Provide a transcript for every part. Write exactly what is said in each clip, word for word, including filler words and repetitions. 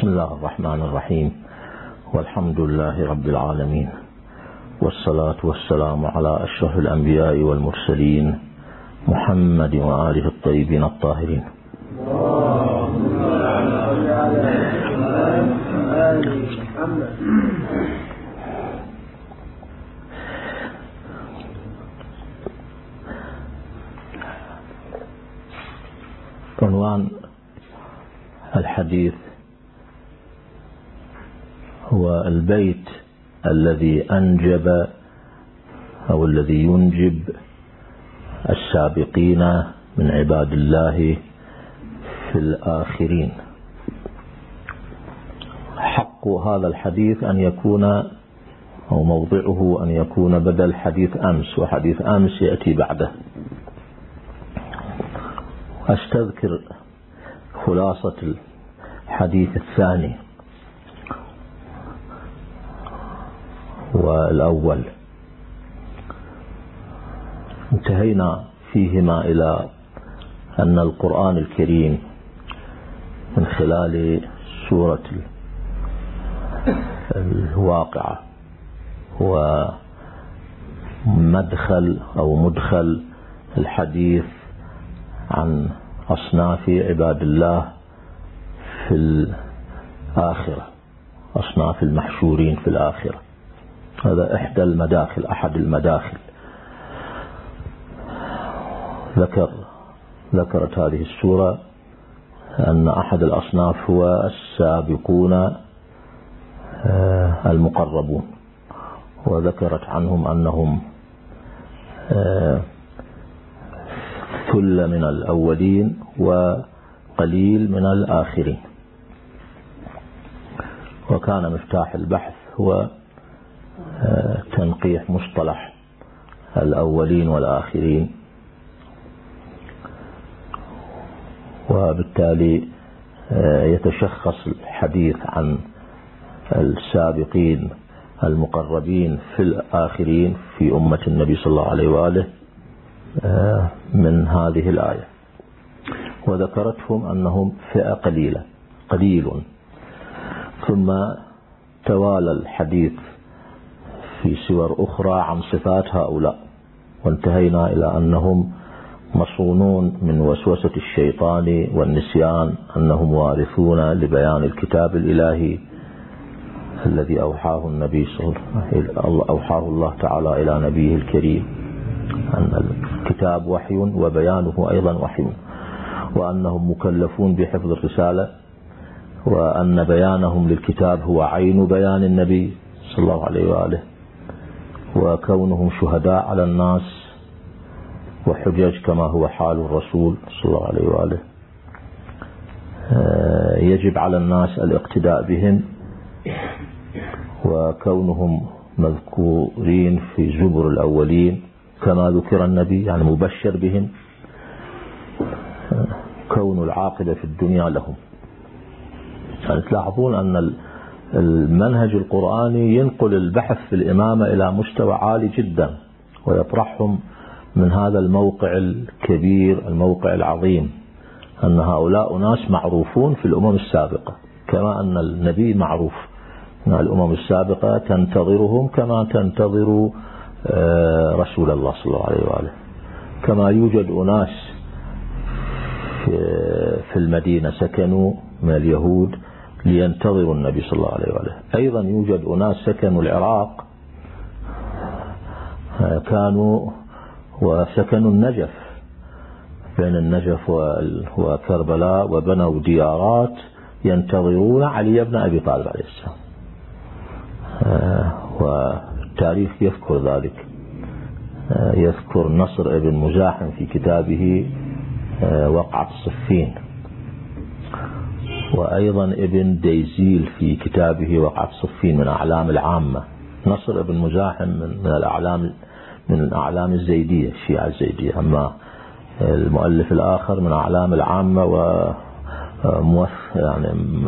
بسم الله الرحمن الرحيم، والحمد لله رب العالمين، والصلاة والسلام على أشرف الأنبياء والمرسلين محمد وآله الطيبين الطاهرين. عنوان الحديث هو البيت الذي أنجب أو الذي ينجب السابقين من عباد الله في الآخرين. حق هذا الحديث أن يكون أو موضعه أن يكون بدل حديث أمس، وحديث أمس يأتي بعده. أستذكر خلاصة الحديث الثاني والأول. انتهينا فيهما إلى أن القرآن الكريم من خلال سورة الواقعة ومدخل أو مدخل الحديث عن أصناف عباد الله في الآخرة، أصناف المحشورين في الآخرة. هذا إحدى المداخل أحد المداخل. ذكر ذكرت هذه السورة أن أحد الأصناف هو السابقون المقربون، وذكرت عنهم أنهم ثلة من الأولين وقليل من الآخرين. وكان مفتاح البحث هو تنقيح مصطلح الأولين والآخرين، وبالتالي يتشخص الحديث عن السابقين المقربين في الآخرين في أمة النبي صلى الله عليه وآله من هذه الآية. وذكرتهم أنهم فئة قليلة قليل. ثم توالى الحديث في سور أخرى عن صفات هؤلاء، وانتهينا إلى أنهم مصونون من وسوسة الشيطان والنسيان، أنهم وارثون لبيان الكتاب الإلهي الذي أوحاه النبي صلى الله أوحاه الله تعالى إلى نبيه الكريم، أن الكتاب وحي وبيانه أيضا وحي، وأنهم مكلفون بحفظ الرسالة، وأن بيانهم للكتاب هو عين بيان النبي صلى الله عليه وآله، وكونهم شهداء على الناس وحجج كما هو حال الرسول صلى الله عليه وآله. يجب على الناس الاقتداء بهم، وكونهم مذكورين في زبر الأولين كما ذكر النبي، يعني مبشر بهم، كون العاقبة في الدنيا لهم. يعني تلاحظون أن المنهج القرآني ينقل البحث في الإمامة إلى مستوى عالي جدا، ويطرحهم من هذا الموقع الكبير، الموقع العظيم، أن هؤلاء ناس معروفون في الأمم السابقة، كما أن النبي معروف أن الأمم السابقة تنتظرهم كما تنتظر رسول الله صلى الله عليه وآله. كما يوجد أناس في المدينة سكنوا من اليهود لينتظروا النبي صلى الله عليه وآله، أيضا يوجد أناس سكنوا العراق كانوا وسكنوا النجف، بين النجف وكربلاء، وبنوا ديارات ينتظرون علي بن أبي طالب عليه السلام، والتاريخ يذكر ذلك. يذكر نصر ابن مزاحم في كتابه وقعة الصفين، وأيضا ابن ديزيل في كتابه وقعة الصفين من أعلام العامة. نصر ابن مزاحم من الأعلام من أعلام الزيدية، الشيعة الزيدية، أما المؤلف الآخر من أعلام العامة وموث يعني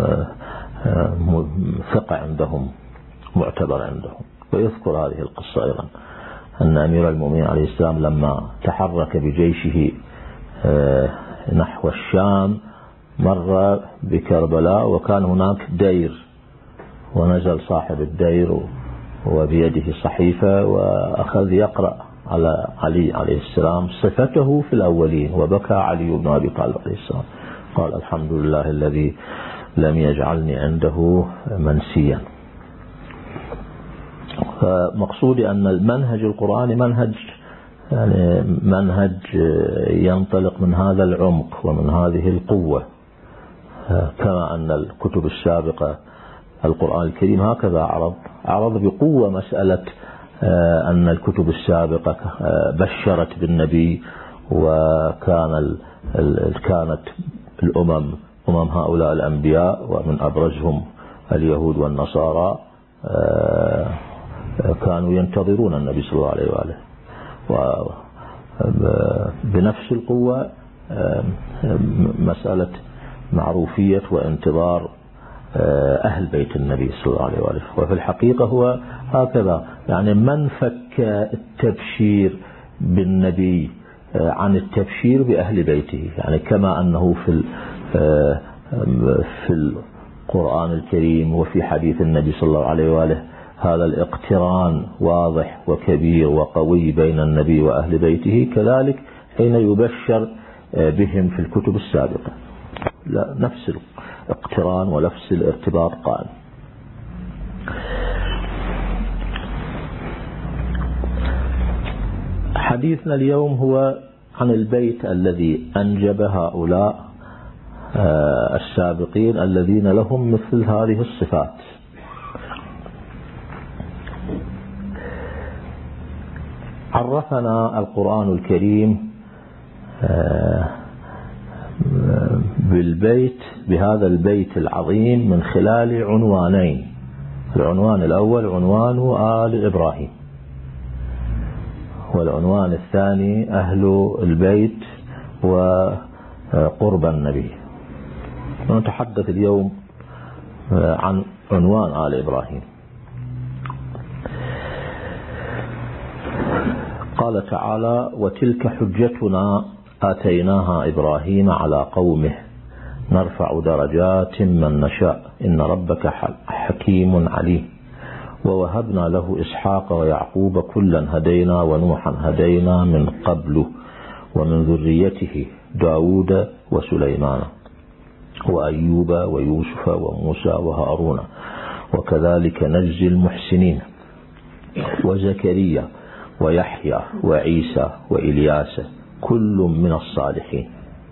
ثقة عندهم، معتبر عندهم. ويذكر هذه القصة أيضا أن أمير المؤمنين عليه السلام لما تحرك بجيشه نحو الشام مر بكربلاء وكان هناك دير، ونزل صاحب الدير وبيده صحيفة وأخذ يقرأ على علي عليه السلام صفته في الأولين، وبكى علي بن أبي طالب عليه السلام، قال الحمد لله الذي لم يجعلني عنده منسيا. فمقصودي أن المنهج القرآني منهج يعني منهج ينطلق من هذا العمق ومن هذه القوة، كما أن الكتب السابقة القرآن الكريم هكذا عرض عرض بقوة مسألة أن الكتب السابقة بشرت بالنبي، وكان كانت الأمم أمم هؤلاء الأنبياء ومن أبرزهم اليهود والنصارى كانوا ينتظرون النبي صلى الله عليه وآله، وبنفس القوة مسألة معروفية وانتظار أهل بيت النبي صلى الله عليه وآله. وفي الحقيقة هو هكذا، يعني من فك التبشير بالنبي عن التبشير بأهل بيته، يعني كما أنه في في القرآن الكريم وفي حديث النبي صلى الله عليه وآله هذا الاقتران واضح وكبير وقوي بين النبي وأهل بيته، كذلك حين يبشر بهم في الكتب السابقة لا نفس الاقتران ونفس الارتباط قائم. حديثنا اليوم هو عن البيت الذي أنجب هؤلاء السابقين الذين لهم مثل هذه الصفات. عرفنا القرآن الكريم بالبيت بهذا البيت العظيم من خلال عنوانين. العنوان الأول عنوان آل إبراهيم، والعنوان الثاني أهل البيت وقرب النبي. نتحدث اليوم عن عنوان آل إبراهيم. قال تعالى: وتلك حجتنا آتيناها إبراهيم على قومه نرفع درجات من نشاء إن ربك حكيم عليم ووهبنا له إسحاق ويعقوب كلا هدينا ونوحا هدينا من قبل ومن ذريته داود وسليمان وأيوب ويوسف وموسى وهارون وكذلك نجزي المحسنين وزكريا ويحيى وعيسى وإلياس كل من الصالحين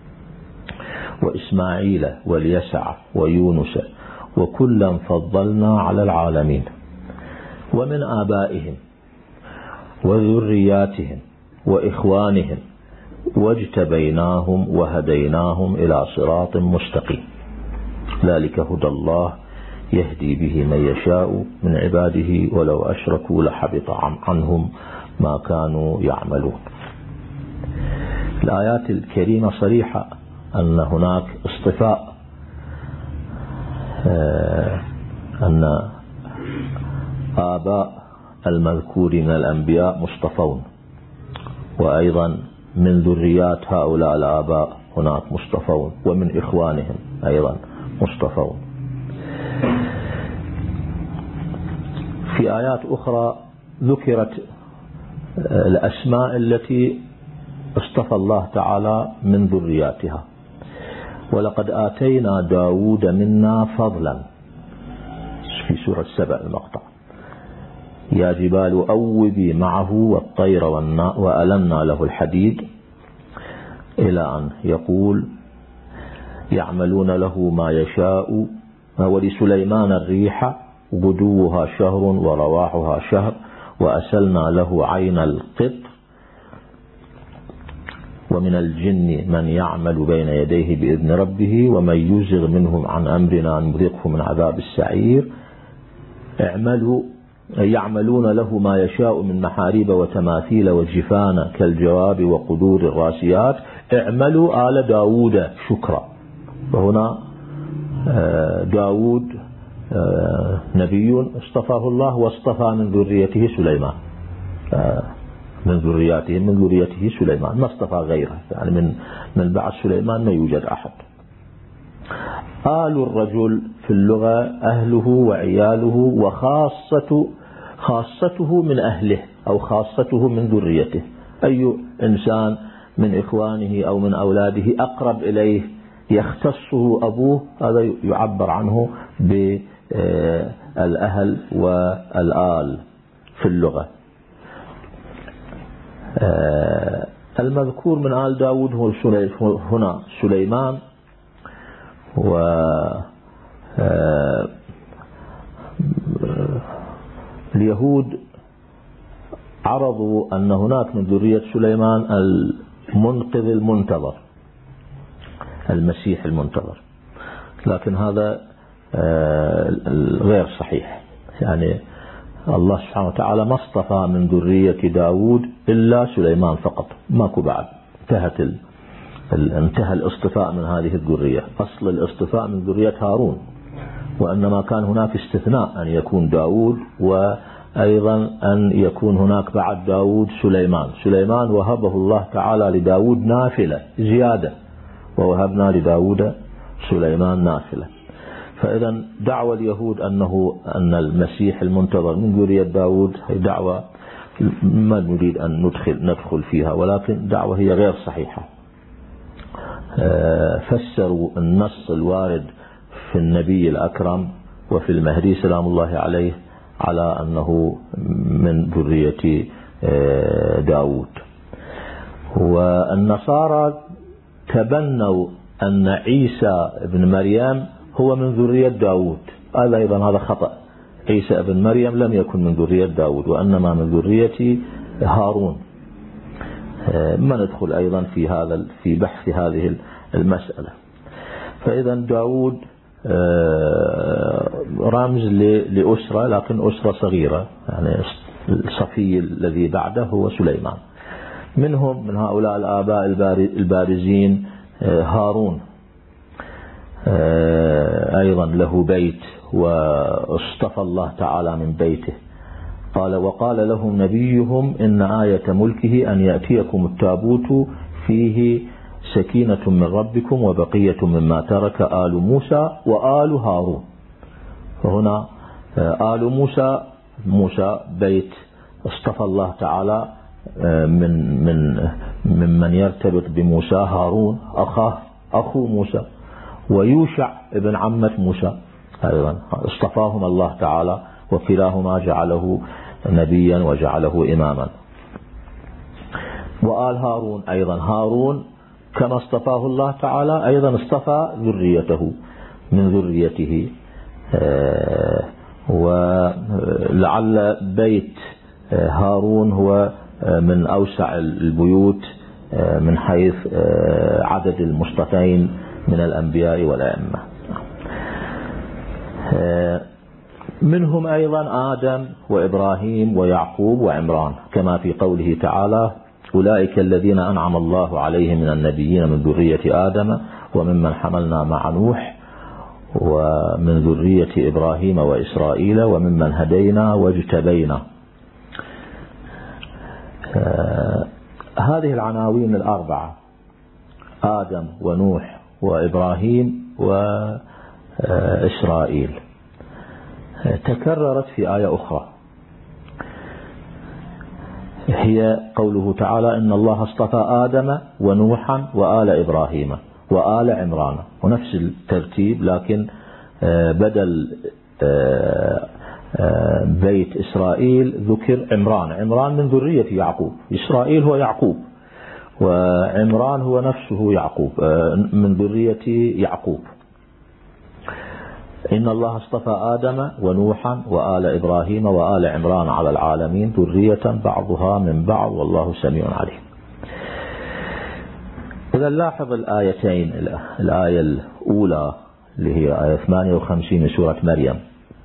وإسماعيل واليسع ويونس وكلا فضلنا على العالمين ومن آبائهم وذرياتهم وإخوانهم واجتبيناهم وهديناهم إلى صراط مستقيم ذلك هدى الله يهدي به من يشاء من عباده ولو أشركوا لحبط عنهم ما كانوا يعملون. الآيات الكريمة صريحة أن هناك اصطفاء، أن آباء المذكور من الأنبياء مصطفون، وأيضا من ذريات هؤلاء الآباء هناك مصطفون، ومن إخوانهم أيضا مصطفون. في آيات أخرى ذكرت الأسماء التي اصطفى الله تعالى من ذرياتها: ولقد آتينا داود منا فضلا، في سورة سبع المقطع: يا جبال أوبي معه والطير وألنا له الحديد، إلى أن يقول: يعملون له ما يشاء ولسليمان الريح غدوها شهر ورواحها شهر وأسلنا له عين القط ومن الجن من يعمل بين يديه بإذن ربه ومن يزغ منهم عن أمرنا نذقه من عذاب السعير اعملوا يعملون له ما يشاء من محاريب وتماثيل وجفان كالجواب وقدور الراسيات اعملوا آل داود شكرا. وهنا داود نبي اصطفاه الله واصطفى من ذريته سليمان، من ذريته من ذريته سليمان، ما اصطفى غيره، يعني من من بعد سليمان ما يوجد أحد. آل الرجل في اللغة أهله وعياله وخاصة خاصته من أهله أو خاصته من ذريته. أي إنسان من إخوانه أو من أولاده أقرب إليه يختصه أبوه، هذا يعبر عنه بالأهل والآل في اللغة. المذكور من آل داود هو هنا سليمان، و اليهود عرضوا أن هناك من ذرية سليمان المنقذ المنتظر، المسيح المنتظر، لكن هذا غير صحيح. يعني الله سبحانه وتعالى ما اصطفى من ذرية داود إلا سليمان فقط، ماكو بعد، انتهت ال... انتهى الاصطفاء من هذه الذرية. أصل الاصطفاء من ذرية هارون، وإنما كان هناك استثناء أن يكون داود، وأيضا أن يكون هناك بعد داود سليمان. سليمان وهبه الله تعالى لداود نافلة زيادة، ووهبنا لداود سليمان نافلة. فإذا دعوة اليهود أنه أن المسيح المنتظر من ذرية داود هي دعوة ما نريد أن ندخل ندخل فيها، ولكن دعوة هي غير صحيحة. فسروا النص الوارد في النبي الأكرم وفي المهدي سلام الله عليه على أنه من ذرية داود. والنصارى تبنوا أن عيسى ابن مريم هو من ذرية داود، هذا أيضا هذا خطأ. عيسى ابن مريم لم يكن من ذرية داود، وإنما من ذرية هارون. ما ندخل أيضا في هذا في بحث هذه المسألة. فإذا داود رمز لأسرة، لكن أسرة صغيرة، يعني الصفي الذي بعده هو سليمان. منهم من هؤلاء الآباء البارزين هارون، أيضا له بيت واصطفى الله تعالى من بيته. قال وقال لهم نبيهم إن آية ملكه أن يأتيكم التابوت فيه سكينة من ربكم وبقية مما ترك آل موسى وآل هارون. فهنا آل موسى موسى بيت اصطفى الله تعالى من من ممن يرتبط بموسى هارون أخاه أخو موسى، ويوشع ابن عمة موسى أيضا اصطفاهم الله تعالى، وكلاهما جعله نبيا وجعله إماما. وآل هارون أيضا، هارون كما اصطفاه الله تعالى أيضا اصطفى ذريته من ذريته. ولعل بيت هارون هو من أوسع البيوت من حيث عدد المصطفين من الأنبياء والأئمة. منهم أيضا آدم وإبراهيم ويعقوب وعمران، كما في قوله تعالى أولئك الذين أنعم الله عليهم من النبيين من ذرية آدم وممن حملنا مع نوح ومن ذرية إبراهيم وإسرائيل وممن هدينا واجتبينا. هذه العناوين الأربعة آدم ونوح وإبراهيم وإسرائيل تكررت في آية أخرى، هي قوله تعالى إن الله اصطفى آدم ونوحا وآل إبراهيم وآل عمران، ونفس الترتيب، لكن بدل بيت إسرائيل ذكر عمران. عمران من ذرية يعقوب، إسرائيل هو يعقوب، وعمران هو نفسه يعقوب من ذرية يعقوب. إن الله اصطفى آدم ونوحا وآل إبراهيم وآل عمران على العالمين ذرية بعضها من بعض والله سميع عليم. إذا نلاحظ الآيتين، الآية الأولى اللي هي آية ثمانية وخمسين من سورة مريم،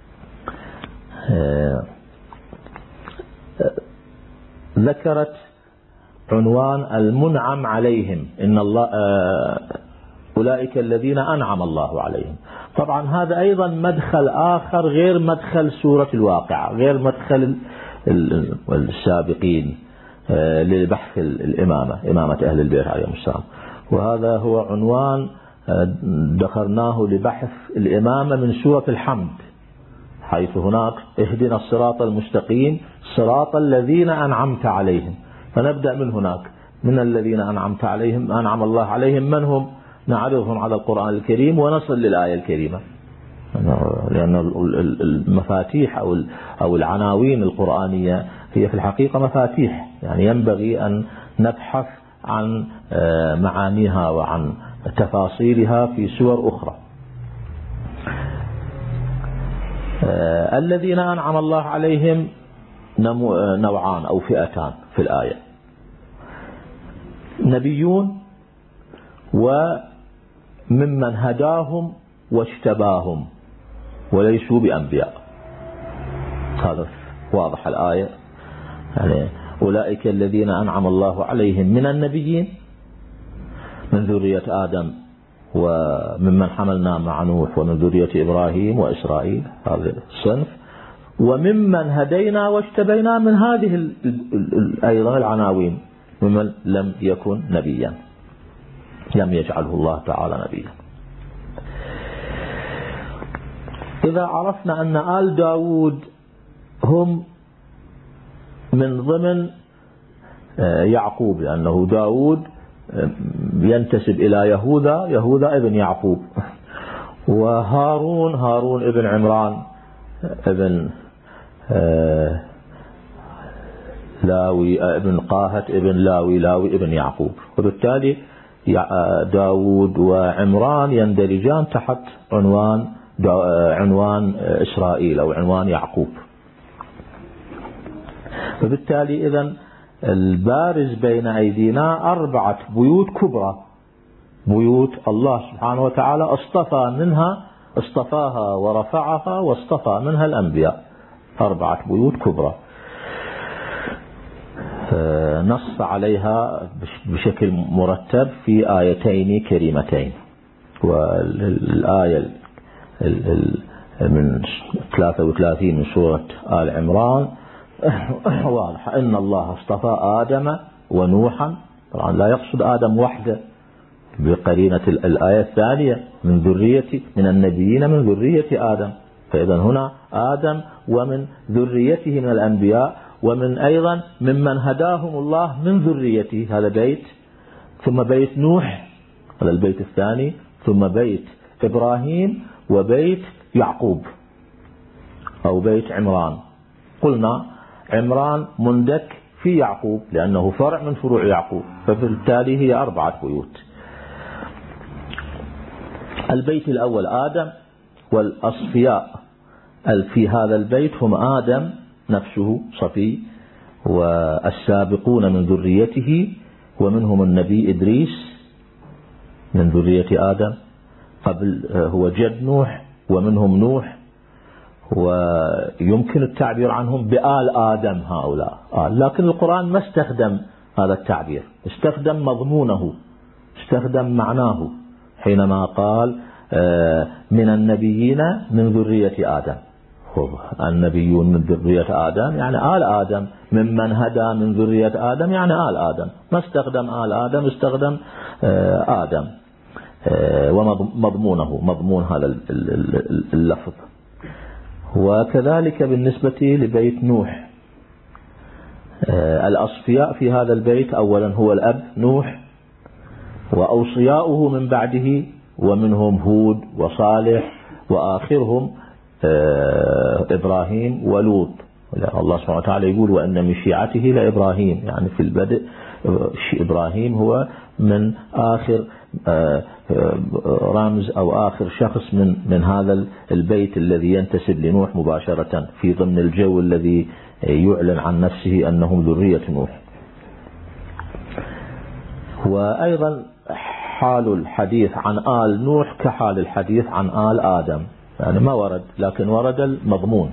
ذكرت عنوان المنعم عليهم، إن الله أولئك الذين أنعم الله عليهم. طبعا هذا أيضا مدخل آخر غير مدخل سورة الواقعة، غير مدخل السابقين لبحث الإمامة، إمامة أهل البيت عليهم السلام. وهذا هو عنوان ذكرناه لبحث الإمامة من سورة الحمد، حيث هناك اهدنا الصراط المستقيم صراط الذين أنعمت عليهم، فنبدأ من هناك، من الذين أنعمت عليهم، أنعم الله عليهم من هم؟ نعرضهم على القرآن الكريم ونصل للآية الكريمة، لأن المفاتيح أو العناوين القرآنية هي في الحقيقة مفاتيح، يعني ينبغي أن نبحث عن معانيها وعن تفاصيلها في سور أخرى. الذين أنعم الله عليهم نوعان أو فئتان في الآية: نبيون وممن هداهم واجتباهم وليسوا بأنبياء. هذا واضح الآية، يعني أولئك الذين أنعم الله عليهم من النبيين من ذرية آدم وممن حملنا مع نوح ومن ذرية إبراهيم وإسرائيل، هذا الصنف، وممن هدينا واجتبينا من هذه أيضا العناوين ممن لم يكن نبيا، لم يجعله الله تعالى نبيا. إذا عرفنا أن آل داود هم من ضمن يعقوب، لأنه داود ينتسب إلى يهوذا، يهوذا ابن يعقوب، وهارون هارون ابن عمران ابن لاوي ابن قاهت ابن لاوي لاوي ابن يعقوب، وبالتالي داود وعمران يندرجان تحت عنوان عنوان إسرائيل أو عنوان يعقوب. وبالتالي إذن البارز بين أيدينا أربعة بيوت كبرى، بيوت الله سبحانه وتعالى اصطفى منها اصطفاها ورفعها واصطفى منها الأنبياء، أربعة بيوت كبرى نص عليها بشكل مرتب في آيتين كريمتين. والآية من ثلاثة وثلاثين من سورة آل عمران واضح: إن الله اصطفى آدم ونوحا، طبعا لا يقصد آدم وحده بقرينة الآية الثانية من ذرية من النبيين من ذرية آدم، فإذا هنا آدم ومن ذريته من الأنبياء، ومن أيضا ممن هداهم الله من ذريته، هذا بيت، ثم بيت نوح هذا البيت الثاني، ثم بيت إبراهيم وبيت يعقوب أو بيت عمران. قلنا عمران مندك في يعقوب لأنه فرع من فروع يعقوب، فبالتالي هي أربعة بيوت. البيت الأول آدم، والأصفياء في هذا البيت هم آدم نفسه صفي، والسابقون من ذريته، ومنهم النبي إدريس من ذرية آدم قبل هو جد نوح، ومنهم نوح، ويمكن التعبير عنهم بآل آدم هؤلاء آل، لكن القرآن ما استخدم هذا التعبير، استخدم مضمونه، استخدم معناه حينما قال من النبيين من ذرية آدم. النبيون من ذرية آدم يعني آل آدم، ممن هدى من ذرية آدم يعني آل آدم، ما استخدم آل آدم، استخدم آدم ومضمونه مضمون هذا اللفظ. وكذلك بالنسبة لبيت نوح، الأصفياء في هذا البيت أولا هو الأب نوح وأوصياؤه من بعده، ومنهم هود وصالح، وآخرهم إبراهيم ولوط. الله سبحانه وتعالى يقول: وأن من شيعته لإبراهيم، يعني في البدء إبراهيم هو من آخر رمز أو آخر شخص من من هذا البيت الذي ينتسب لنوح مباشرة، في ضمن الجو الذي يعلن عن نفسه أنهم ذرية نوح. وأيضا حال الحديث عن آل نوح كحال الحديث عن آل آدم، يعني ما ورد لكن ورد المضمون.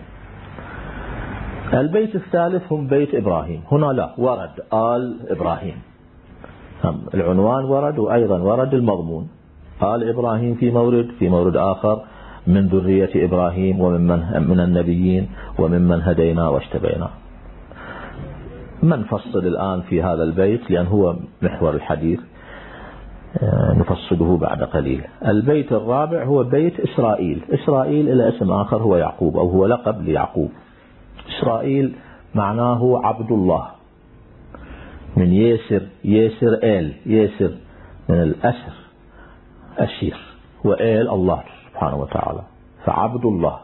البيت الثالث هم بيت إبراهيم، هنا لا ورد آل إبراهيم، العنوان ورد وأيضا ورد المضمون، آل إبراهيم في مورد، في مورد آخر من ذرية إبراهيم ومن من النبيين وممن هدينا واجتبينا. ما نفصل الآن في هذا البيت لأن هو محور الحديث. نفصله بعد قليل. البيت الرابع هو بيت إسرائيل. إسرائيل إلى اسم آخر هو يعقوب، أو هو لقب ليعقوب. إسرائيل معناه عبد الله، من ياسر، ياسر آل، ياسر من الأسر، أسير، وآل الله سبحانه وتعالى، فعبد الله.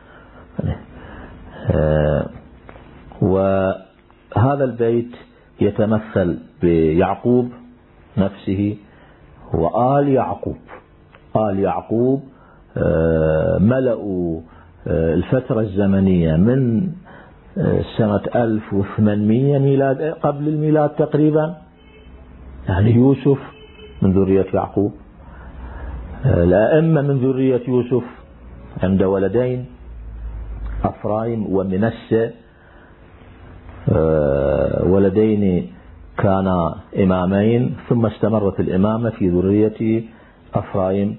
وهذا البيت يتمثل بيعقوب نفسه وآل يعقوب. آل يعقوب ملأوا الفترة الزمنية من سنة ألف وثمانمئة ميلاد قبل الميلاد تقريبا، يعني يوسف من ذرية يعقوب، الأئمة من ذرية يوسف عند ولدين أفرايم ومنسى، ولدين كانا إمامين، ثم استمرت الإمامة في ذرية أفرايم.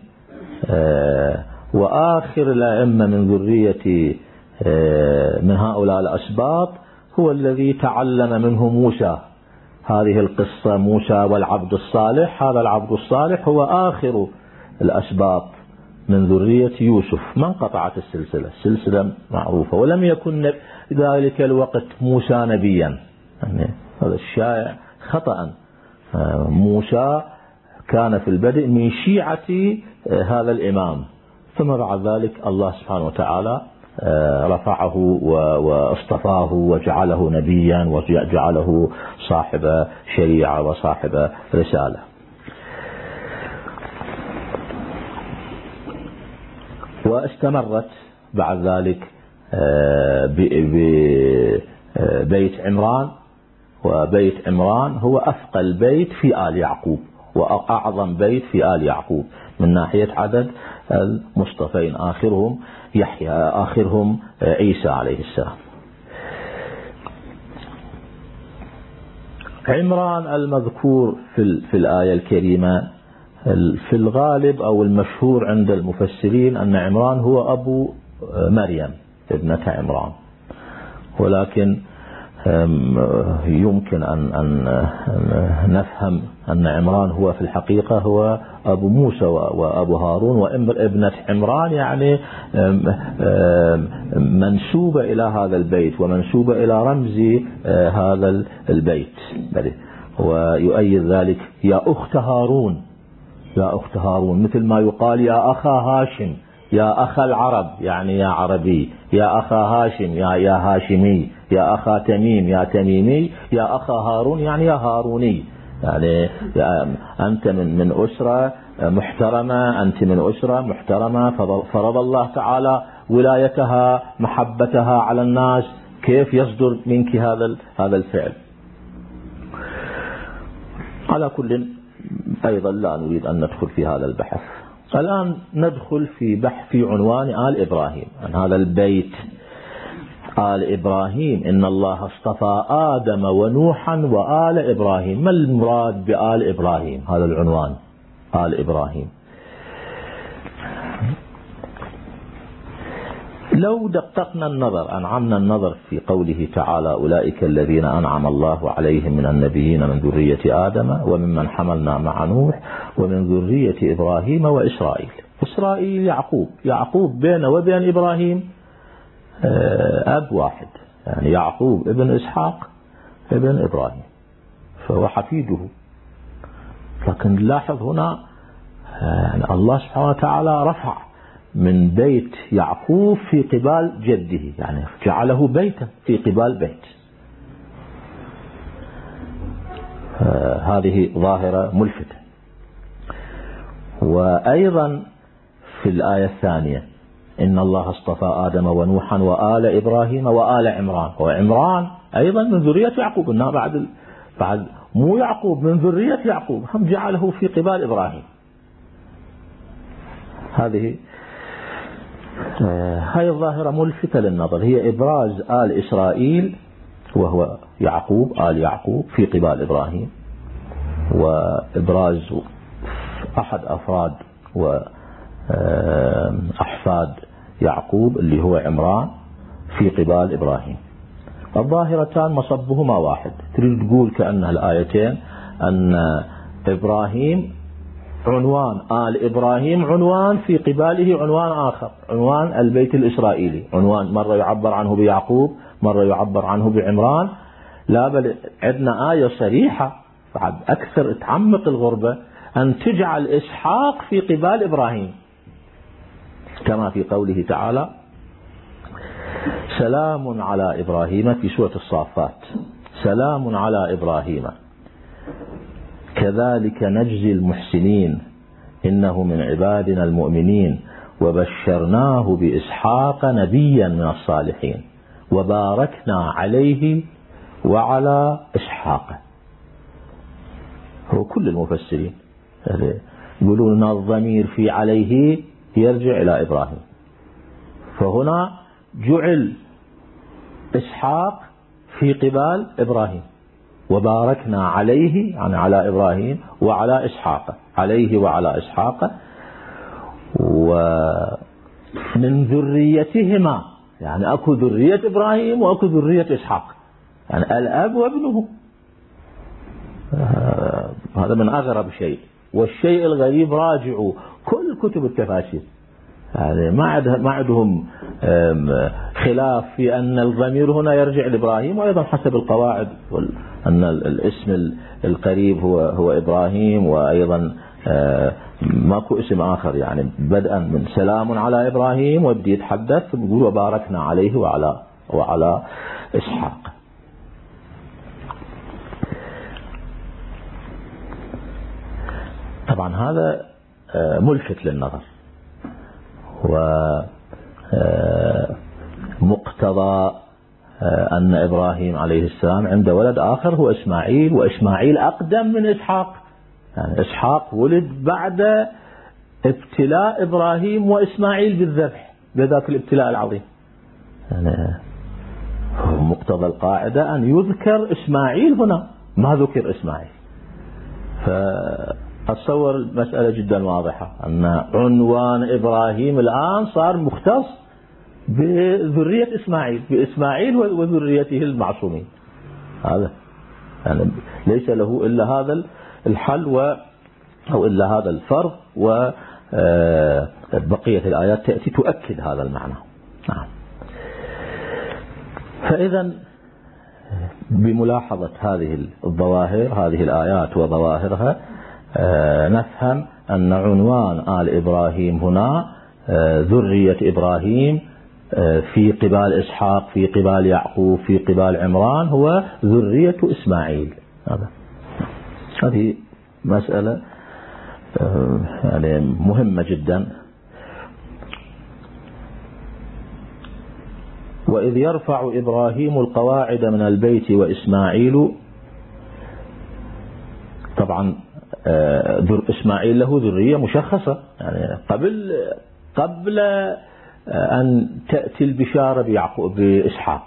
وآخر الأئمة من ذرية من هؤلاء الأسباط هو الذي تعلم منه موسى. هذه القصة موسى والعبد الصالح، هذا العبد الصالح هو آخر الأسباط من ذرية يوسف، ما انقطعت السلسلة، السلسلة معروفة. ولم يكن ذلك الوقت موسى نبيا، يعني هذا الشائع خطأ. موسى كان في البدء من شيعة هذا الإمام، ثم بعد ذلك الله سبحانه وتعالى رفعه واصطفاه وجعله نبيا وجعله صاحب شريعة وصاحب رسالة. واستمرت بعد ذلك ببيت عمران، وبيت عمران هو أثقل بيت في آل يعقوب وأعظم بيت في آل يعقوب من ناحية عدد المصطفين، آخرهم يحيى، آخرهم عيسى عليه السلام. عمران المذكور في, في الآية الكريمة في الغالب أو المشهور عند المفسرين أن عمران هو أبو مريم ابنة عمران، ولكن يمكن أن, أن نفهم أن عمران هو في الحقيقة هو أبو موسى وأبو هارون، وابنة عمران يعني منسوبة إلى هذا البيت ومنسوبة إلى رمز هذا البيت. ويؤيد ذلك يا أخت هارون، يا أخت هارون، مثل ما يقال يا أخا هاشم، يا أخا العرب يعني يا عربي، يا أخا هاشم يا يا هاشمي، يا أخا تميم يا تميمي، يا أخا هارون يعني يا هاروني، يعني أنت من من أسرة محترمة، أنت من أسرة محترمة فرض الله تعالى ولايتها محبتها على الناس، كيف يصدر منك هذا هذا الفعل؟ على كل أيضا لا نريد أن ندخل في هذا البحث. الآن ندخل في بحث في عنوان آل إبراهيم، عن هذا البيت آل إبراهيم. إن الله اصطفى آدم ونوحا وآل إبراهيم. ما المراد بآل إبراهيم؟ هذا العنوان آل إبراهيم. لو دققنا النظر، أنعمنا النظر في قوله تعالى أولئك الذين أنعم الله عليهم من النبيين من ذرية آدم وممن حملنا مع نوح ومن ذرية إبراهيم وإسرائيل. إسرائيل يعقوب، يعقوب بينه وبين إبراهيم أب واحد، يعني يعقوب ابن إسحاق ابن إبراهيم، فهو حفيده. لكن لاحظ هنا يعني الله سبحانه وتعالى رفع من بيت يعقوب في قبال جده، يعني جعله بيتا في قبال بيت. هذه ظاهرة ملفتة. وأيضا في الآية الثانية إن الله اصطفى آدم ونوحا وآل إبراهيم وآل عمران، وعمران أيضا من ذرية يعقوب، إنها بعد بعد مو يعقوب من ذرية يعقوب، هم جعله في قبال إبراهيم. هذه هاي الظاهرة ملفتة للنظر، هي إبراز آل إسرائيل وهو يعقوب، آل يعقوب في قبال إبراهيم، وإبراز أحد أفراد وأحفاد يعقوب اللي هو عمران في قبال إبراهيم. الظاهرتان مصبهما واحد. تريد تقول كأن الآيتين أن إبراهيم عنوان آل إبراهيم عنوان، في قباله عنوان آخر، عنوان البيت الإسرائيلي، عنوان مرة يعبر عنه بيعقوب، مرة يعبر عنه بعمران. لا بل عندنا آية صريحة بعد أكثر تعمق الغربة أن تجعل إسحاق في قبال إبراهيم، كما في قوله تعالى سلام على إبراهيم في سورة الصافات، سلام على إبراهيم كذلك نجزي المحسنين إنه من عبادنا المؤمنين وبشرناه بإسحاق نبيا من الصالحين وباركنا عليه وعلى إسحاق. هو كل المفسرين يقولون أن الضمير في عليه يرجع إلى إبراهيم، فهنا جعل إسحاق في قبال إبراهيم، وباركنا عليه يعني على إبراهيم وعلى إسحاق، عليه وعلى إسحاق، ومن ذريتهما يعني أكو ذرية إبراهيم وأكو ذرية إسحاق، يعني الأب وابنه. هذا من أغرب شيء. والشيء الغريب راجعوا كل كتب التفاسير، يعني ما عندهم خلاف في أن الضمير هنا يرجع لإبراهيم، وأيضا حسب القواعد أن الاسم القريب هو هو إبراهيم، وأيضا ماكو اسم آخر، يعني بدءا من سلام على إبراهيم وبدي يتحدث بيقول وباركنا عليه وعلى وعلى إسحاق. طبعا هذا ملفت للنظر، ومقتضى أن إبراهيم عليه السلام عنده ولد آخر هو إسماعيل، وإسماعيل أقدم من إسحاق، يعني إسحاق ولد بعد ابتلاء إبراهيم وإسماعيل بالذبح بذاك الابتلاء العظيم. يعني مقتضى القاعدة أن يذكر إسماعيل هنا، ما ذكر إسماعيل. فأتصور المسألة جدا واضحة أن عنوان إبراهيم الآن صار مختص بذرية إسماعيل، بإسماعيل وذريته المعصومين. هذا يعني ليس له إلا هذا الحل و أو إلا هذا الفرض، وبقية الآيات تأتي تؤكد هذا المعنى. نعم. فإذا بملاحظة هذه الظواهر، هذه الآيات وظواهرها، نفهم أن عنوان آل إبراهيم هنا ذرية إبراهيم في قبال إسحاق، في قبال يعقوب، في قبال عمران هو ذرية إسماعيل. هذا هذه مسألة يعني مهمة جدا. وإذ يرفع إبراهيم القواعد من البيت وإسماعيل، طبعا إسماعيل له ذرية مشخصة، يعني قبل قبل أن تأتي البشارة بيعقوب بإسحاق.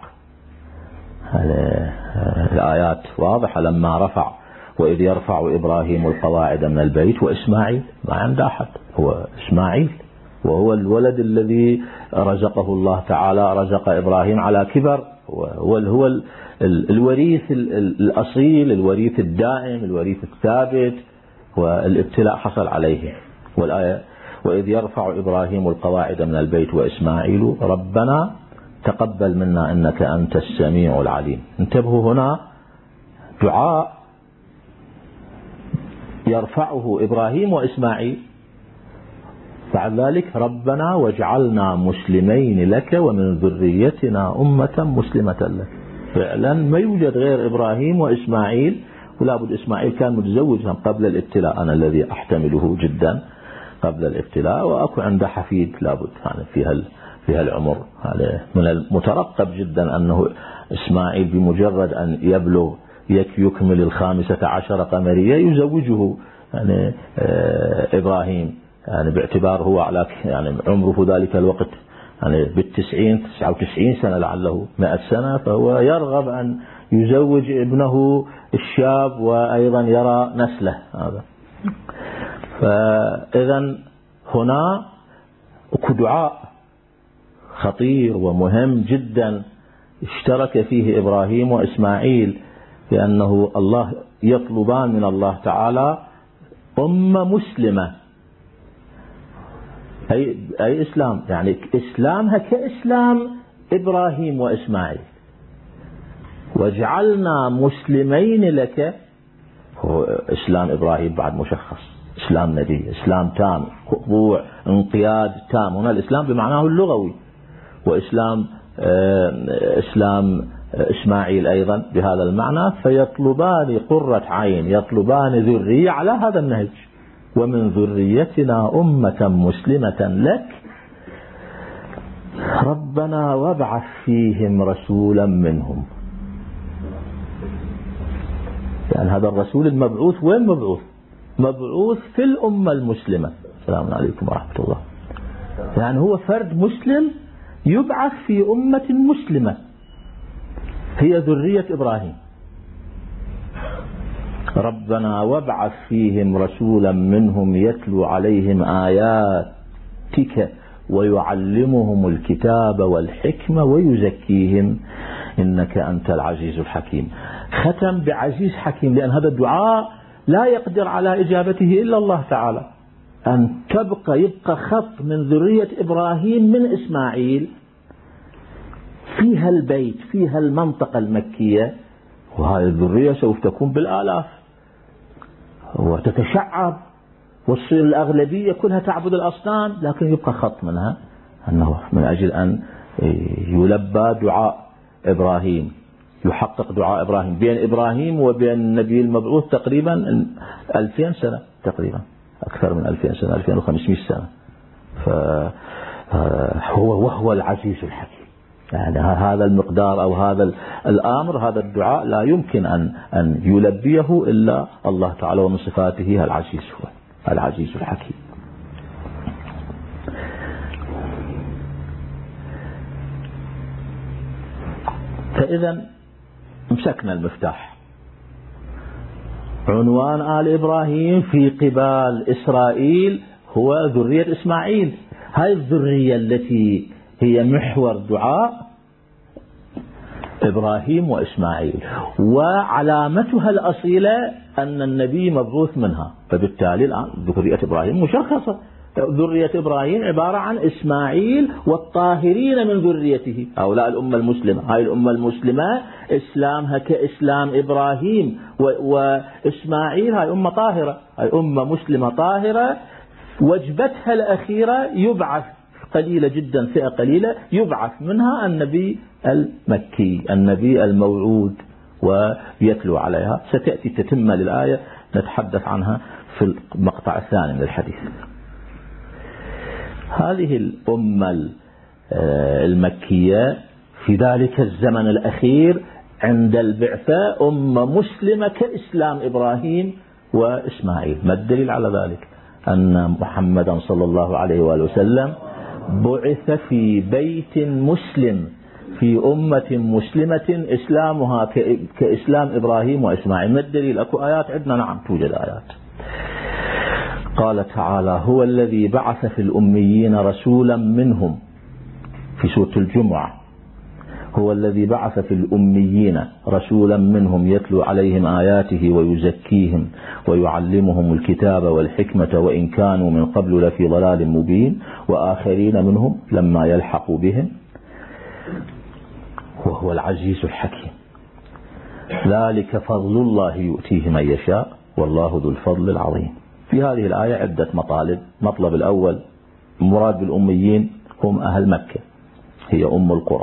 الآيات واضحة لما رفع وإذ يرفع إبراهيم القواعد من البيت وإسماعيل، ما عنده أحد، هو إسماعيل، وهو الولد الذي رزقه الله تعالى، رزق إبراهيم على كبر، هو هو الوريث الأصيل، الوريث الدائم، الوريث الثابت، والابتلاء حصل عليه. والآية وإذ يرفع إبراهيم القواعد من البيت وإسماعيل ربنا تقبل منا إنك أنت السميع العليم. انتبهوا هنا، دعاء يرفعه إبراهيم وإسماعيل، بعد ذلك ربنا واجعلنا مسلمين لك ومن ذريتنا أمة مسلمة لك. فعلا ما يوجد غير إبراهيم وإسماعيل، ولا بد إسماعيل كان متزوج قبل الابتلاء، أنا الذي أحتمله جدا قبل الابتلاء، وأكو عنده حفيد لابد يعني في في هالعمر. من المترقب جدا أنه إسماعيل بمجرد أن يبلغ يكمل الخامسة عشر قمرية يزوجه يعني إبراهيم، يعني باعتبار هو على يعني عمره في ذلك الوقت يعني بالتسعين تسعة وتسعين سنة لعله مئة سنة، فهو يرغب أن يزوج ابنه الشاب وأيضا يرى نسله هذا. فإذا هنا دعاء خطير ومهم جدا اشترك فيه إبراهيم وإسماعيل، لأنه الله يطلبان من الله تعالى أمة مسلمة، أي, أي إسلام، يعني إسلامها كإسلام إبراهيم وإسماعيل. واجعلنا مسلمين لك، هو إسلام إبراهيم بعد مشخص، إسلام نبي، إسلام تام، خضوع، انقياد تام. هنا الإسلام بمعناه اللغوي، وإسلام إسلام إسماعيل أيضا بهذا المعنى. فيطلبان قرة عين، يطلبان ذرية على هذا النهج. ومن ذريتنا أمة مسلمة لك ربنا وابعث فيهم رسولا منهم. يعني هذا الرسول المبعوث وين مبعوث؟ مبعوث في الأمة المسلمة. السلام عليكم ورحمة الله. يعني هو فرد مسلم يبعث في أمة مسلمة هي ذرية إبراهيم. ربنا وابعث فيهم رسولا منهم يتلو عليهم آياتك ويعلمهم الكتاب والحكمة ويزكيهم إنك أنت العزيز الحكيم. ختم بعزيز حكيم، لأن هذا الدعاء لا يقدر على إجابته إلا الله تعالى. أن تبقى يبقى خط من ذرية إبراهيم من إسماعيل فيها البيت، فيها المنطقة المكية، وهذه الذرية سوف تكون بالآلاف وتتشعب وتصير الأغلبية كلها تعبد الأصنام، لكن يبقى خط منها أنه من أجل أن يلبى دعاء إبراهيم، يحقق دعاء إبراهيم. بين إبراهيم وبين النبي المبعوث تقريبا ألفين سنة، تقريبا أكثر من ألفين سنة، ألفين وخمسمائة سنة. فهو وهو العزيز الحكيم. يعني هذا المقدار أو هذا الأمر، هذا الدعاء لا يمكن أن أن يلبيه إلا الله تعالى، ومن صفاته العزيز، هو العزيز الحكيم. فإذا مسكنا المفتاح، عنوان آل إبراهيم في قبال إسرائيل هو ذرية إسماعيل. هاي الذرية التي هي محور دعاء إبراهيم وإسماعيل، وعلامتها الأصيلة أن النبي مبعوث منها. فبالتالي الآن ذرية إبراهيم مشخصة، ذرية إبراهيم عبارة عن إسماعيل والطاهرين من ذريته، هؤلاء الأمة المسلمة. هاي الأمة المسلمة إسلامها كإسلام إبراهيم وإسماعيل، هاي أمة طاهرة، هاي أمة مسلمة طاهرة. وجبتها الأخيرة يبعث قليلة جدا، فئة قليلة يبعث منها النبي المكي، النبي الموعود، ويتلو عليها. ستأتي تتمة للآية نتحدث عنها في المقطع الثاني من الحديث. هذه الأمة المكية في ذلك الزمن الأخير عند البعثة أمة مسلمة كإسلام إبراهيم وإسماعيل. ما الدليل على ذلك؟ أن محمدا صلى الله عليه وآله وسلم بعث في بيت مسلم في أمة مسلمة إسلامها كإسلام إبراهيم وإسماعيل. ما الدليل؟ أكو آيات عندنا، نعم توجد آيات. قال تعالى: هو الذي بعث في الأميين رسولا منهم، في سورة الجمعة. هو الذي بعث في الأميين رسولا منهم يتلو عليهم آياته ويزكيهم ويعلمهم الكتاب والحكمة وإن كانوا من قبل لفي ضلال مبين وآخرين منهم لما يلحقوا بهم وهو العزيز الحكيم. ذلك فضل الله يؤتيه من يشاء والله ذو الفضل العظيم. في هذه الآية عدة مطالب. مطلب الأول، مراد بالأميين هم أهل مكة، هي أم القرى،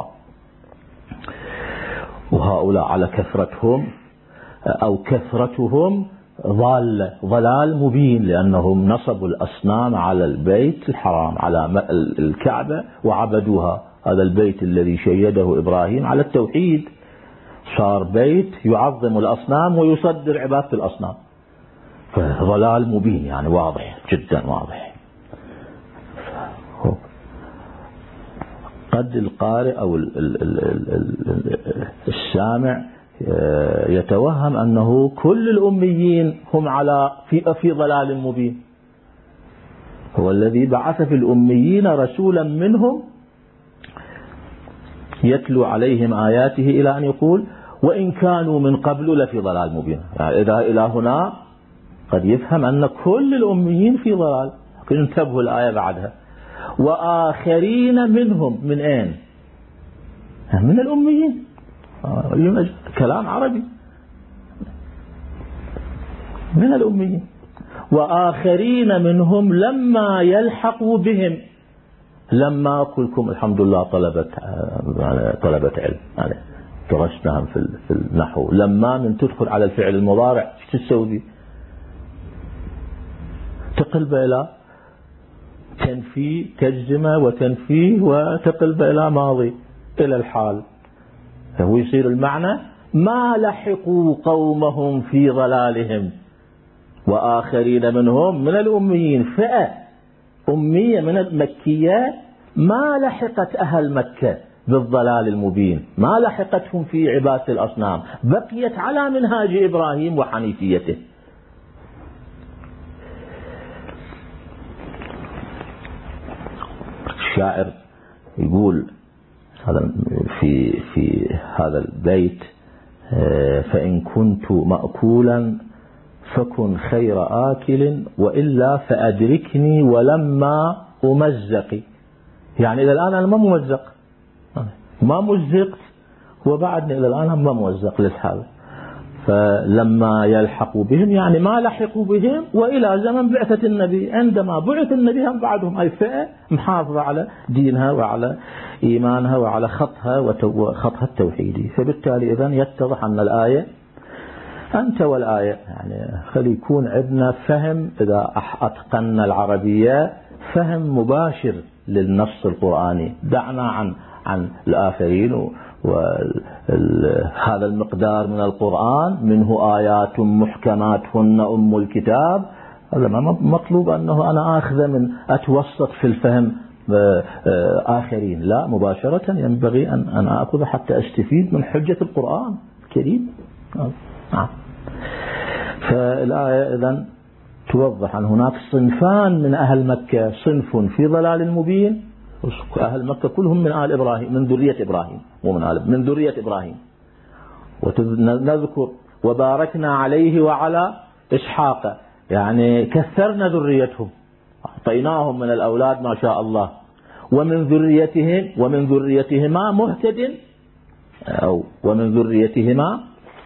وهؤلاء على كثرتهم أو كثرتهم ضال ضلال مبين، لأنهم نصبوا الأصنام على البيت الحرام، على الكعبة، وعبدوها. هذا البيت الذي شيده إبراهيم على التوحيد صار بيت يعظم الأصنام ويصدر عبادة الأصنام. فضلال مبين، يعني واضح جدا واضح. قد القارئ أو السامع يتوهم أنه كل الأميين هم على في في ضلال مبين. هو الذي بعث في الأميين رسولا منهم يتلو عليهم آياته إلى أن يقول وإن كانوا من قبل لفي ضلال مبين. يعني إذا إلى هنا قد يفهم أن كل الأميين في ضلال. انتبهوا الآية بعدها وآخرين منهم، من أين؟ من الأميين، كلام عربي، من الأميين. وآخرين منهم لما يلحقوا بهم. لما كلكم الحمد لله طلبت طلبة علم يعني درسناهم في النحو. لما من تدخل على الفعل المضارع ايش تسوي؟ تقلب إلى تنفي، تجزمه وتنفيه وتقلب إلى ماضي، إلى الحال. فهو يصير المعنى ما لحقوا قومهم في ضلالهم. وآخرين منهم من الأميين، فئة أمية من المكيات ما لحقت أهل مكة بالضلال المبين، ما لحقتهم في عبادة الأصنام، بقيت على منهاج إبراهيم وحنيفيته. الشاعر يقول هذا في في هذا البيت: فإن كنت مأكولا فكن خير آكل وإلا فأدركني ولما أمزق. يعني إلى الآن أنا ما ممزق، ما مزقت وبعدني إلى الآن ما ممزق للحال. فلما يلحقوا بهم يعني ما لحقوا بهم وإلى زمن بعثة النبي. عندما بعث النبي هم بعدهم أي فئة محافظة على دينها وعلى إيمانها وعلى خطها وخطها التوحيدي. فبالتالي إذن يتضح أن الآية أنت والآية يعني خلي يكون عندنا فهم، إذا أتقنا العربية فهم مباشر للنص القرآني. دعنا عن عن الآخرين. وهذا المقدار من القرآن منه آيات محكمات هن أم الكتاب. هذا ما مطلوب أنه أنا آخذ من أتوسط في الفهم آخرين، لا، مباشرة ينبغي أن أنا أخذ حتى أستفيد من حجة القرآن الكريم. نعم. فالآية إذن توضح أن هناك صنفان من أهل مكة: صنف في ضلال مبين، أهل مكة كلهم من آل إبراهيم، من ذرية إبراهيم، ومن آل من ذرية إبراهيم. ونذكر وباركنا عليه وعلى إسحاق، يعني كثرنا ذريتهم، أعطيناهم من الأولاد ما شاء الله. ومن ذريتهم ومن ذريتهما مهتد، أو ومن ذريتهما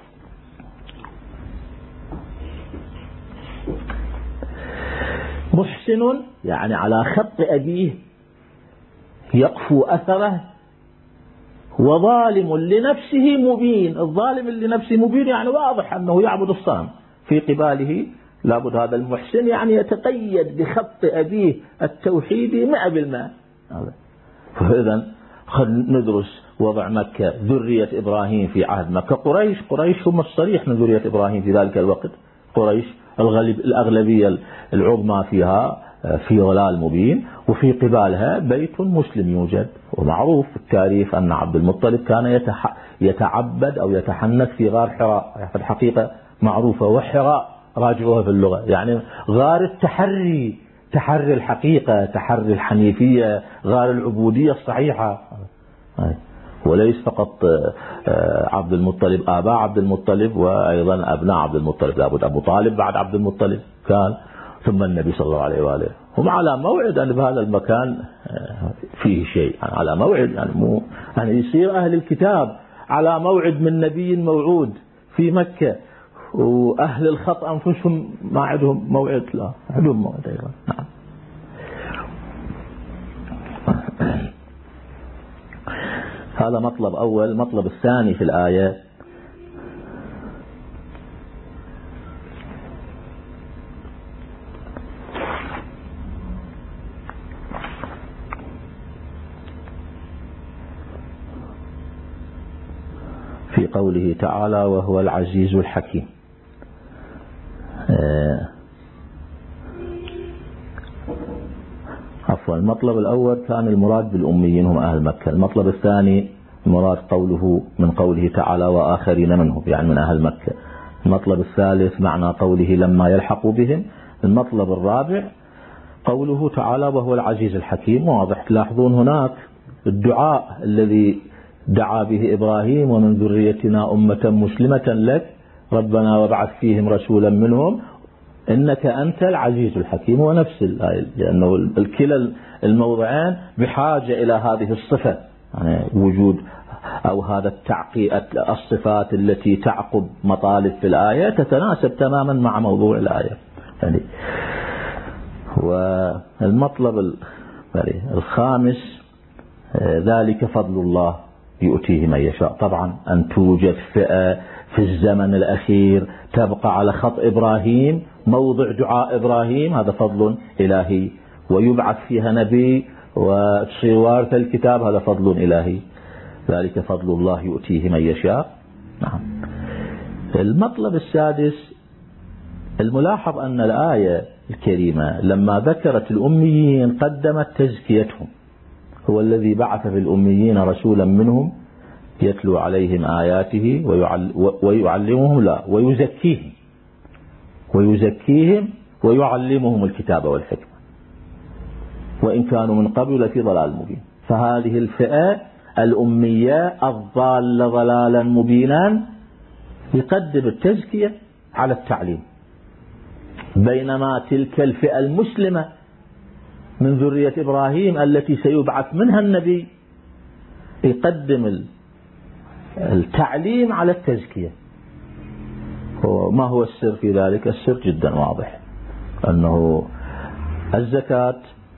محسن، يعني على خط أبيه يقفو أثره، وظالم لنفسه مبين. الظالم لنفسه مبين يعني واضح أنه يعبد الصنم في قباله. لابد هذا المحسن يعني يتقيد بخط أبيه التوحيدي مئة بالمئة. فإذا خلينا ندرس وضع مكة، ذرية إبراهيم في عهد مكة. قريش قريش هم الصريح من ذرية إبراهيم في ذلك الوقت. قريش الأغلبية العظمى فيها في ضلال مبين، وفي قبالها بيت مسلم يوجد. ومعروف في التاريخ أن عبد المطلب كان يتعبد أو يتحنث في غار حراء، الحقيقة معروفة. وحراء راجعوها في اللغة يعني غار التحري، تحري الحقيقة، تحري الحنيفية، غار العبودية الصحيحة. وليس فقط عبد المطلب، آباء عبد المطلب وأيضا أبناء عبد المطلب، لابد أبو طالب بعد عبد المطلب كان، ثم النبي صلى الله عليه وآله. هم على موعد أن بهذا المكان فيه شيء، يعني على موعد، يعني مو يعني يصير أهل الكتاب على موعد من نبي موعود في مكة، وأهل الخط أنفسهم ما عندهم موعد، لا عندهم موعد أيضا. نعم. هذا مطلب أول. مطلب الثاني في الآية: في قوله تعالى: وهو العزيز الحكيم. عفوا، المطلب الأول كان المراد بالأميين هم أهل مكة. المطلب الثاني المراد قوله من قوله تعالى وآخرين منهم، يعني من أهل مكة. المطلب الثالث معنى قوله لما يلحقوا بهم. المطلب الرابع قوله تعالى وهو العزيز الحكيم. واضح، تلاحظون هناك الدعاء الذي دعا به إبراهيم: ومن ذريتنا أمة مسلمة لك ربنا وابعث فيهم رسولا منهم. إنك أنت العزيز الحكيم، ونفس الآية، لأنه الكلا الموضعان بحاجة إلى هذه الصفة، يعني وجود أو هذا التعقيد، الصفات التي تعقب مطالب في الآية تتناسب تماما مع موضوع الآية. يعني والمطلب الخامس ذلك فضل الله يؤتيه من يشاء. طبعا أن توجد فئة في الزمن الأخير تبقى على خط إبراهيم، موضع دعاء إبراهيم، هذا فضل إلهي، ويبعث فيها نبي وتصير وارث الكتاب، هذا فضل إلهي. ذلك فضل الله يؤتيه من يشاء. نعم. المطلب السادس، الملاحظ أن الآية الكريمة لما ذكرت الأميين قدمت تزكيتهم. هو الذي بعث في الأميين رسولا منهم يتلو عليهم آياته ويعلمهم لا ويزكيهم ويزكيهم ويعلمهم الكتاب والحكمة وإن كانوا من قبل لفي ضلال مبين. فهذه الفئة الأمية الضالة ضلالا مبينا يقدم التزكية على التعليم، بينما تلك الفئة المسلمة من ذرية إبراهيم التي سيبعث منها النبي يقدم التعليم على التزكية. ما هو السر في ذلك؟ السر جدا واضح، أنه الزكاة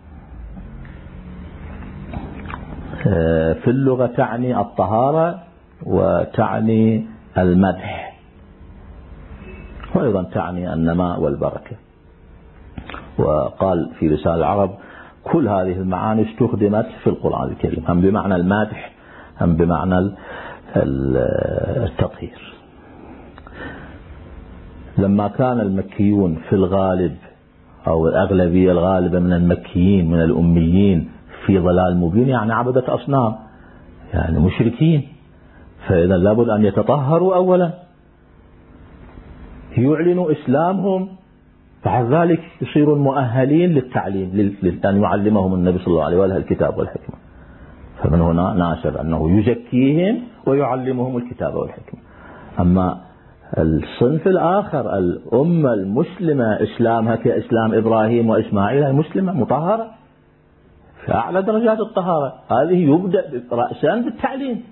في اللغة تعني الطهارة وتعني المدح، وأيضا تعني النماء والبركة. وقال في لسان العرب كل هذه المعاني استخدمت في القرآن الكريم، هم بمعنى المدح هم بمعنى التطهير. لما كان المكيون في الغالب أو الأغلبية الغالبة من المكيين من الأميين في ضلال مبين، يعني عبدة أصنام، يعني مشركين، فإذا لابد أن يتطهروا أولا، يعلنوا إسلامهم، بعد ذلك يصيرون مؤهلين للتعليم، أن يعلمهم النبي صلى الله عليه وآله الكتاب والحكمة. فمن هنا ناشر أنه يزكيهم ويعلمهم الكتاب والحكمة. أما الصنف الآخر الأمة المسلمة إسلامها كإسلام إبراهيم وإسماعيل، المسلمة مطهرة في أعلى درجات الطهارة، هذه يبدأ رأسا بالتعليم،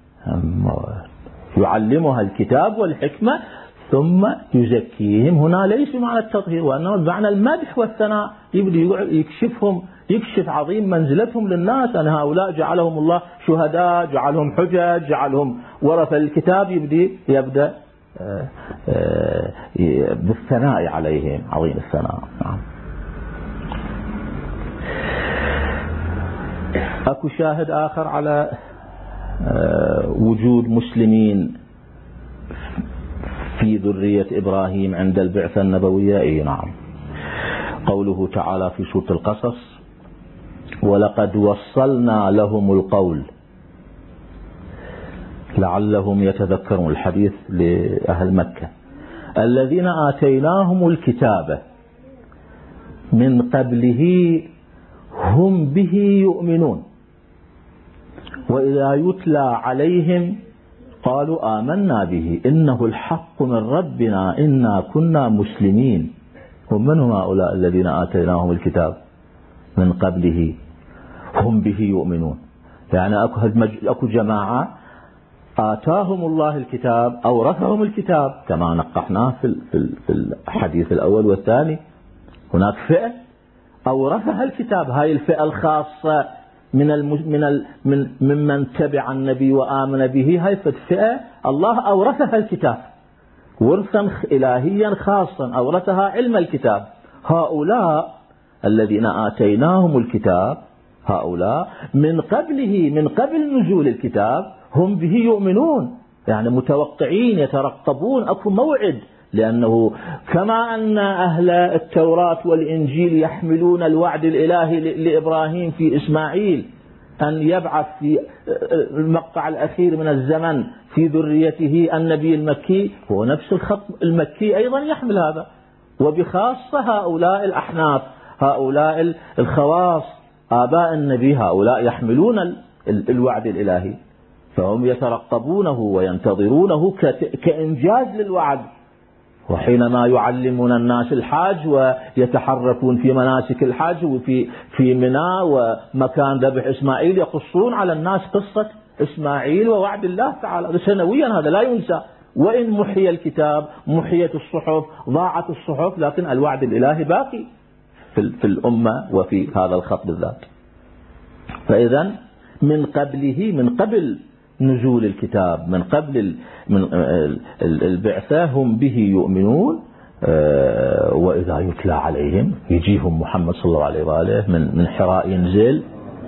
يعلمها الكتاب والحكمة ثم يزكيهم. هنا ليس معنى التطهير، وأنه معنى المدح والثناء، يبدأ يكشفهم، يكشف عظيم منزلتهم للناس، أن هؤلاء جعلهم الله شهداء، جعلهم حجج، جعلهم ورثة الكتاب، يبدأ يبدأ بالثناء عليهم، عظيم الثناء. نعم. أكو شاهد آخر على وجود مسلمين في ذرية إبراهيم عند البعثة النبوية. أي نعم، قوله تعالى في سورة القصص ولقد وصلنا لهم القول لعلهم يتذكرون، الحديث لأهل مكة، الذين آتيناهم الكتاب من قبله هم به يؤمنون وإذا يتلى عليهم قالوا آمنا به إنه الحق من ربنا إنا كنا مسلمين. ومن هم هؤلاء الذين آتيناهم الكتاب من قبله هم به يؤمنون؟ يعني أكو جماعة آتاهم الله الكتاب، أورثهم الكتاب كما نقحناه في الحديث الأول والثاني. هناك فئة أورثها الكتاب، هاي الفئة الخاصة من من من ممن تبع النبي وآمن به، هاي الفئة الله أورثها الكتاب ورثا إلهيا خاصا، أورثها علم الكتاب. هؤلاء الذين آتيناهم الكتاب هؤلاء من قبله، من قبل نزول الكتاب هم به يؤمنون، يعني متوقعين يترقبون، أكو موعد، لأنه كما أن أهل التوراة والإنجيل يحملون الوعد الإلهي لإبراهيم في إسماعيل أن يبعث في المقطع الأخير من الزمن في ذريته النبي المكي، هو نفس الخط المكي أيضا يحمل هذا. وبخاصة هؤلاء الأحناف، هؤلاء الخواص آباء النبي، هؤلاء يحملون الوعد الإلهي، فهم يترقبونه وينتظرونه كإنجاز للوعد. وحينما يعلمون الناس الحج ويتحركون في مناسك الحج وفي في منى ومكان ذبح إسماعيل يقصون على الناس قصة إسماعيل ووعد الله تعالى سنويا، هذا لا ينسى. وإن محي الكتاب، محيت الصحف، ضاعت الصحف، لكن الوعد الإلهي باقي في الأمة وفي هذا الخط بالذات. فإذا من قبله، من قبل نزول الكتاب، من قبل من البعثة هم به يؤمنون. وإذا يتلى عليهم يجيهم محمد صلى الله عليه وآله من من حراء ينزل.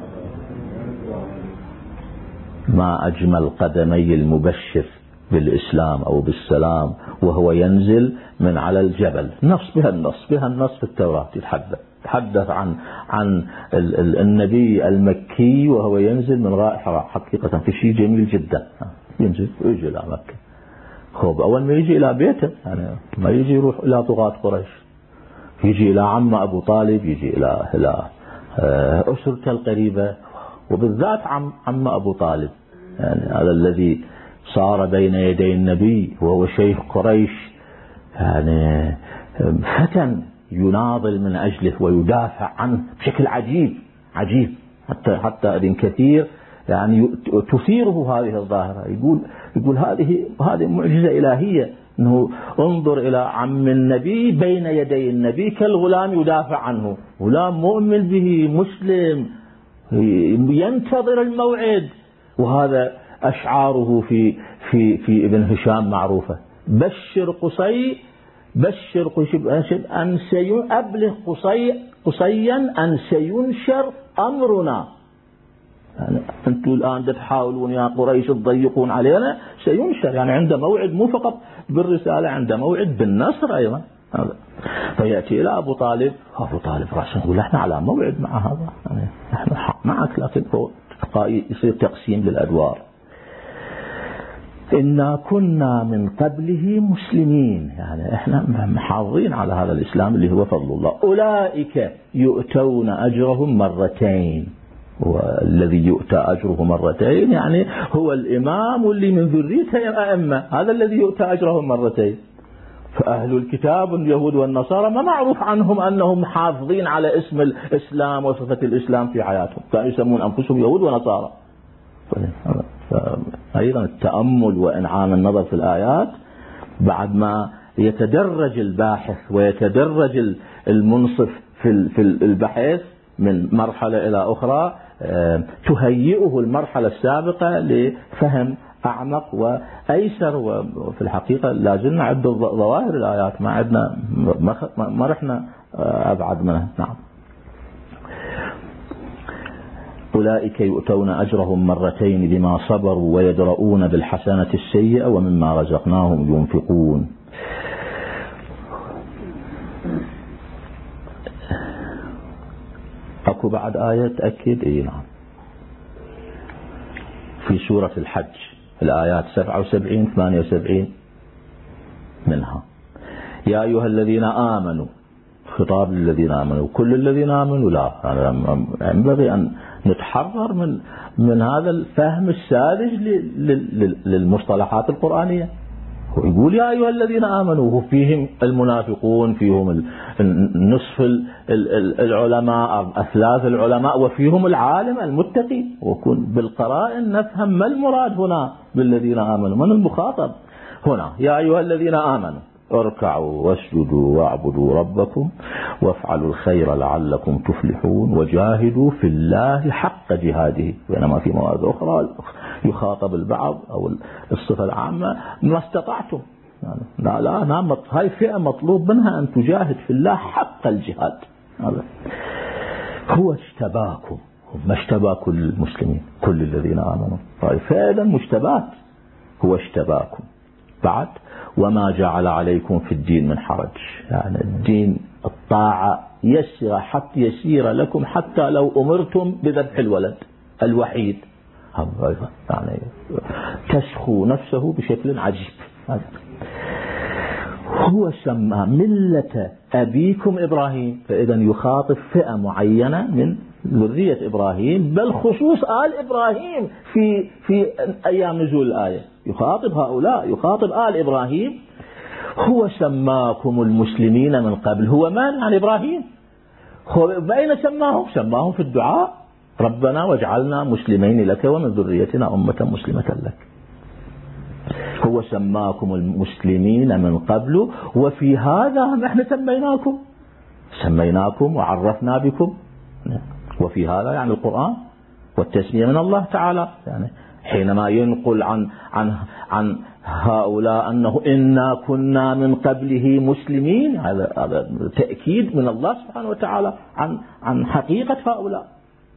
ما أجمل قدمي المبشر بالإسلام أو بالسلام وهو ينزل من على الجبل. نص بها النص بها النص في التوراة يتحدث تحدث عن عن النبي المكي وهو ينزل من غار حراء. حقيقة في شيء جميل جدا، ينزل ويجي إلى مكة. خب أول ما يجي إلى بيته، يعني ما يجي يروح إلى طغاة قريش، يجي إلى عم أبو طالب، يجي إلى إلى أسرته القريبة، وبالذات عم عم أبو طالب، يعني هذا الذي صار بين يدي النبي وهو شيخ قريش، يعني فتى يناضل من أجله ويدافع عنه بشكل عجيب عجيب، حتى حتى ابن كثير يعني تثيره هذه الظاهرة. يقول يقول هذه هذه معجزة إلهية، أنه انظر إلى عم النبي بين يدي النبي كالغلام يدافع عنه، غلام مؤمن به مسلم ينتظر الموعد. وهذا أشعاره في في في ابن هشام معروفة: بشر قصي بشر قصي أن سيبلغ قصي قصيا أن سينشر أمرنا. يعني أنتم الآن تحاولون يا قريش تضيقون علينا، سينشر، يعني عند موعد، مو فقط بالرسالة، عند موعد بالنصر أيضا. فيأتي إلى أبو طالب، أبو طالب رأسا يقول احنا على موعد مع هذا، يعني احنا حق معك، لكن يصير تقسيم للأدوار. إنا كنا من قبله مسلمين، يعني احنا محافظين على هذا الإسلام اللي هو فضل الله. أولئك يؤتون أجرهم مرتين، والذي يؤتى أجره مرتين يعني هو الإمام اللي من ذريته أئمة، هذا الذي يؤتى أجرهم مرتين. فأهل الكتاب اليهود والنصارى ما معروف عنهم أنهم محافظين على اسم الإسلام وصفة الإسلام في حياتهم، كانوا يسمون أنفسهم يهود ونصارى. أيضا التأمل وإنعام النظر في الآيات، بعد ما يتدرج الباحث ويتدرج المنصف في البحث من مرحلة إلى أخرى، تهيئه المرحلة السابقة لفهم أعمق وأيسر. وفي الحقيقة لازلنا عدة ظواهر الآيات ما عندنا ما رحنا أبعد منها. نعم. أولئك يؤتون أجرهم مرتين بما صبروا ويدرؤون بالحسنة السيئة ومما رزقناهم ينفقون. أكو بعد آية تأكد؟ إيه نعم، في سورة الحج الآيات سبعة وسبعين ثمانية وسبعين منها: يا أيها الذين آمنوا، خطاب للذين آمنوا، كل الذين آمنوا لا، ينبغي أن نتحرر من من هذا الفهم الساذج للمصطلحات القرآنية. ويقول يا أيها الذين آمنوا، وفيهم المنافقون، فيهم نصف العلماء، أثلاث العلماء، وفيهم العالم المتقي. وكن بالقرائن نفهم ما المراد هنا بالذين آمنوا، من المخاطب هنا. يا أيها الذين آمنوا اركعوا واسجدوا واعبدوا ربكم وافعلوا الخير لعلكم تفلحون وجاهدوا في الله حق جهاده. بينما في مواد أخرى يخاطب البعض أو الصفة العامة ما استطعتم. يعني لا لا نعم، هاي فئة مطلوب منها أن تجاهد في الله حق الجهاد. هو اشتباكم، ما اشتبى كل المسلمين، كل الذين آمنوا، هاي فعلا مشتبات. هو اشتباكم. بعد وما جعل عليكم في الدين من حرج، يعني الدين الطاعة يسير حتى يسير لكم حتى لو أمرتم بذبح الولد الوحيد، يعني تسخو نفسه بشكل عجيب. هو سمى ملة أبيكم إبراهيم، فإذا يخاطب فئة معينة من ذرية إبراهيم، بل خصوص آل إبراهيم في في أيام نزول الآية. يخاطب هؤلاء، يخاطب آل إبراهيم. هو سماكم المسلمين من قبل. هو من؟ عن إبراهيم. هو بأين سماهم؟ سماهم في الدعاء: ربنا واجعلنا مسلمين لك ومن ذريتنا أمة مسلمة لك. هو سماكم المسلمين من قبل وفي هذا نحن سميناكم سميناكم وعرفنا بكم. وفي هذا يعني القرآن والتسمية من الله تعالى. يعني حينما ينقل عن عن عن هؤلاء أنه إنا كنا من قبله مسلمين، هذا هذا تأكيد من الله سبحانه وتعالى عن عن حقيقة هؤلاء.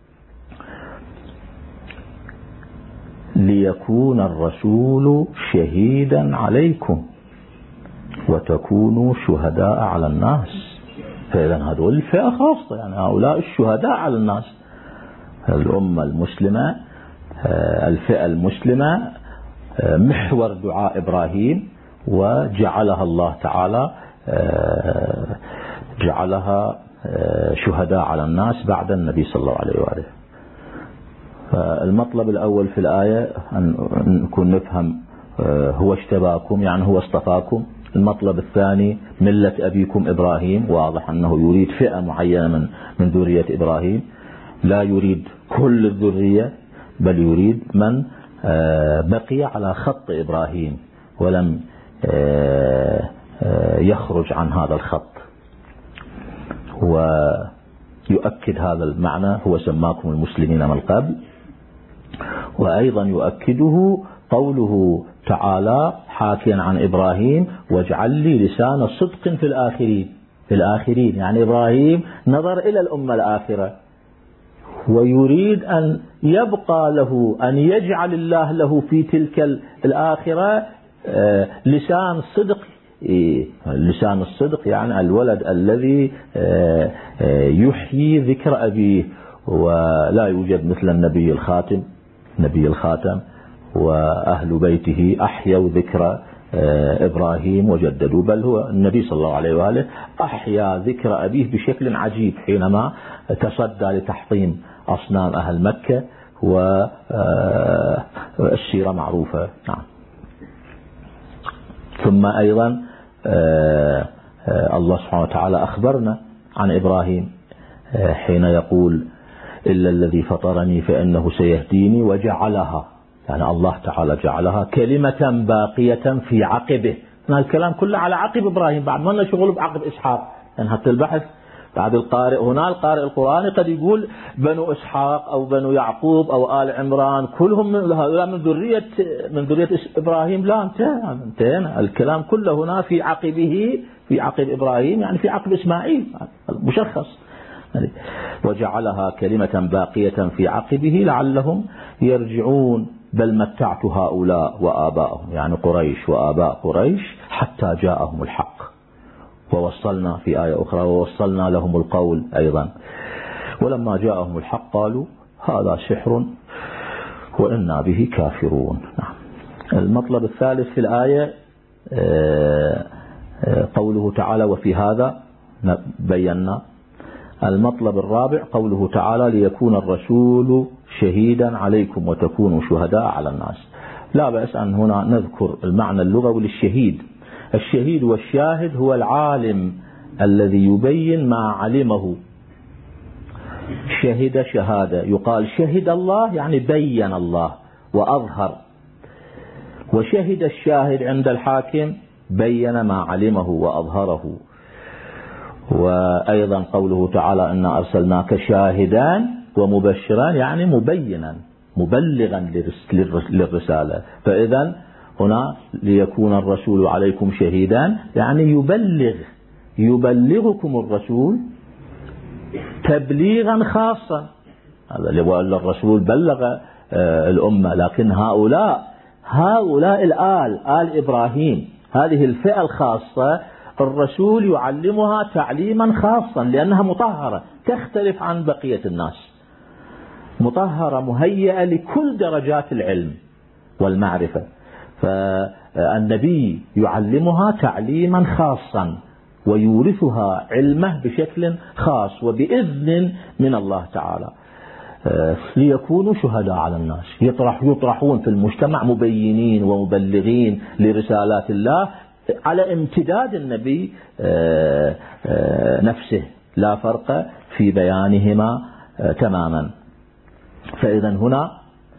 ليكون الرسول شهيدا عليكم وتكونوا شهداء على الناس. فإذا هذول الفئة خاصة، يعني هؤلاء الشهداء على الناس. الأمة المسلمة، الفئة المسلمة محور دعاء إبراهيم، وجعلها الله تعالى جعلها شهداء على الناس بعد النبي صلى الله عليه وآله. فالمطلب الأول في الآية أن نكون نفهم هو اجتباكم، يعني هو اصطفاكم. المطلب الثاني ملة أبيكم إبراهيم، واضح أنه يريد فئة معينة من من ذرية إبراهيم، لا يريد كل الذرية، بل يريد من بقي على خط إبراهيم ولم يخرج عن هذا الخط. ويؤكد هذا المعنى: هو سماكم المسلمين من قبل. وأيضا يؤكده قوله تعالى حاكيا عن إبراهيم: واجعل لي لسان صدق في الآخرين. في الآخرين يعني إبراهيم نظر إلى الأمة الآخرة، ويريد أن يبقى له، أن يجعل الله له في تلك الآخرة لسان صدق. لسان الصدق يعني الولد الذي يحيي ذكر أبيه، ولا يوجد مثل النبي الخاتم نبي الخاتم وأهل بيته أحيوا ذكر إبراهيم وجددوا، بل هو النبي صلى الله عليه وآله أحيا ذكر أبيه بشكل عجيب حينما تصدى لتحطيم أصنام أهل مكة، والسيرة معروفة. نعم. ثم أيضا الله سبحانه وتعالى أخبرنا عن إبراهيم حين يقول: إلا الذي فطرني فإنه سيهديني وجعلها، يعني الله تعالى جعلها كلمة باقية في عقبه. الكلام كله على عقب إبراهيم، بعد ما نشغل بعقب إسحاق. يعني حتى البحث بعد القارئ هنا القارئ القرآني قد يقول بنو إسحاق أو بنو يعقوب أو آل عمران كلهم من هؤلاء من ذرية من ذرية إبراهيم. لا، انتهى انتهى الكلام كله هنا في عقبه، في عقب إبراهيم، يعني في عقب إسماعيل مشخص. وجعلها كلمة باقية في عقبه لعلهم يرجعون بل متعت هؤلاء وآباءهم، يعني قريش وآباء قريش، حتى جاءهم الحق. ووصلنا في آية أخرى: ووصلنا لهم القول أيضا، ولما جاءهم الحق قالوا هذا سحر وإنا به كافرون. المطلب الثالث في الآية قوله تعالى: وفي هذا بينا. المطلب الرابع قوله تعالى: ليكون الرسول شهيدا عليكم وتكونوا شهداء على الناس. لا بأس أن هنا نذكر المعنى اللغوي للشهيد. الشهيد والشاهد هو العالم الذي يبين ما علمه. شهد شهادة، يقال شهد الله يعني بين الله وأظهر. وشهد الشاهد عند الحاكم بين ما علمه وأظهره. وأيضا قوله تعالى: إنا أرسلناك شاهدا ومبشرا، يعني مبينا مبلغا للرسالة. فإذا هنا ليكون الرسول عليكم شهيدا يعني يبلغ يبلغكم الرسول تبليغا خاصا. هذا اللي الرسول بلغ الأمة، لكن هؤلاء هؤلاء الآل آل إبراهيم، هذه الفئة الخاصة، الرسول يعلمها تعليما خاصا لأنها مطهرة، تختلف عن بقية الناس، مطهرة مهيئة لكل درجات العلم والمعرفة. فالنبي يعلمها تعليما خاصا ويورثها علمه بشكل خاص وبإذن من الله تعالى، ليكونوا شهداء على الناس. يطرح يطرحون في المجتمع مبينين ومبلغين لرسالات الله على امتداد النبي نفسه، لا فرق في بيانهما تماما. فإذا هنا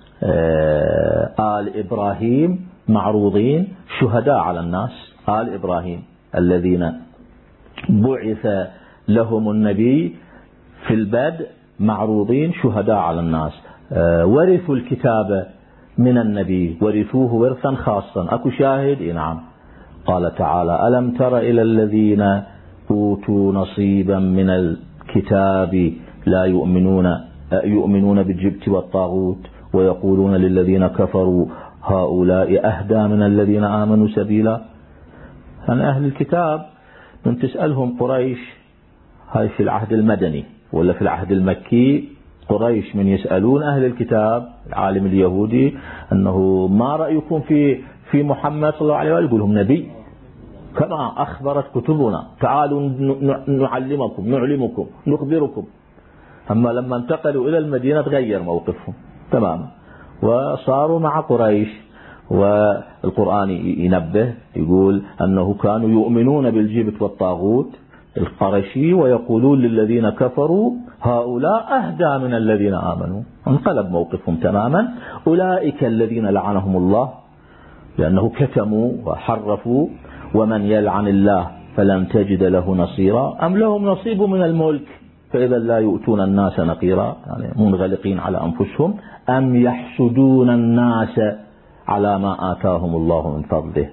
آل إبراهيم معروضين شهداء على الناس، آل إبراهيم الذين بعث لهم النبي في البدء معروضين شهداء على الناس، ورثوا الكتاب من النبي، ورثوه ورثا خاصا. أكو شاهد؟ نعم، قال تعالى: ألم تر إلى الذين أوتوا نصيبا من الكتاب لا يؤمنون يؤمنون بالجبت والطاغوت ويقولون للذين كفروا هؤلاء أهدى من الذين آمنوا سبيلا. يعني أهل الكتاب من تسألهم قريش، هاي في العهد المدني ولا في العهد المكي، قريش من يسألون أهل الكتاب العالم اليهودي أنه ما رأيكم في في محمد صلى الله عليه وسلم، يقول لهم نبي كما أخبرت كتبنا، تعالوا نعلمكم نعلمكم نخبركم. أما لما انتقلوا إلى المدينة تغير موقفهم تماما وصاروا مع قريش. والقرآن ينبه يقول أنه كانوا يؤمنون بالجبت والطاغوت القرشي ويقولون للذين كفروا هؤلاء أهدى من الذين آمنوا. انقلب موقفهم تماما. أولئك الذين لعنهم الله لأنه كتموا وحرفوا، ومن يلعن الله فلن تجد له نصيرا، أم لهم نصيب من الملك فإذا لا يؤتون الناس نقيرا، يعني منغلقين على أنفسهم، أم يحسدون الناس على ما آتاهم الله من فضله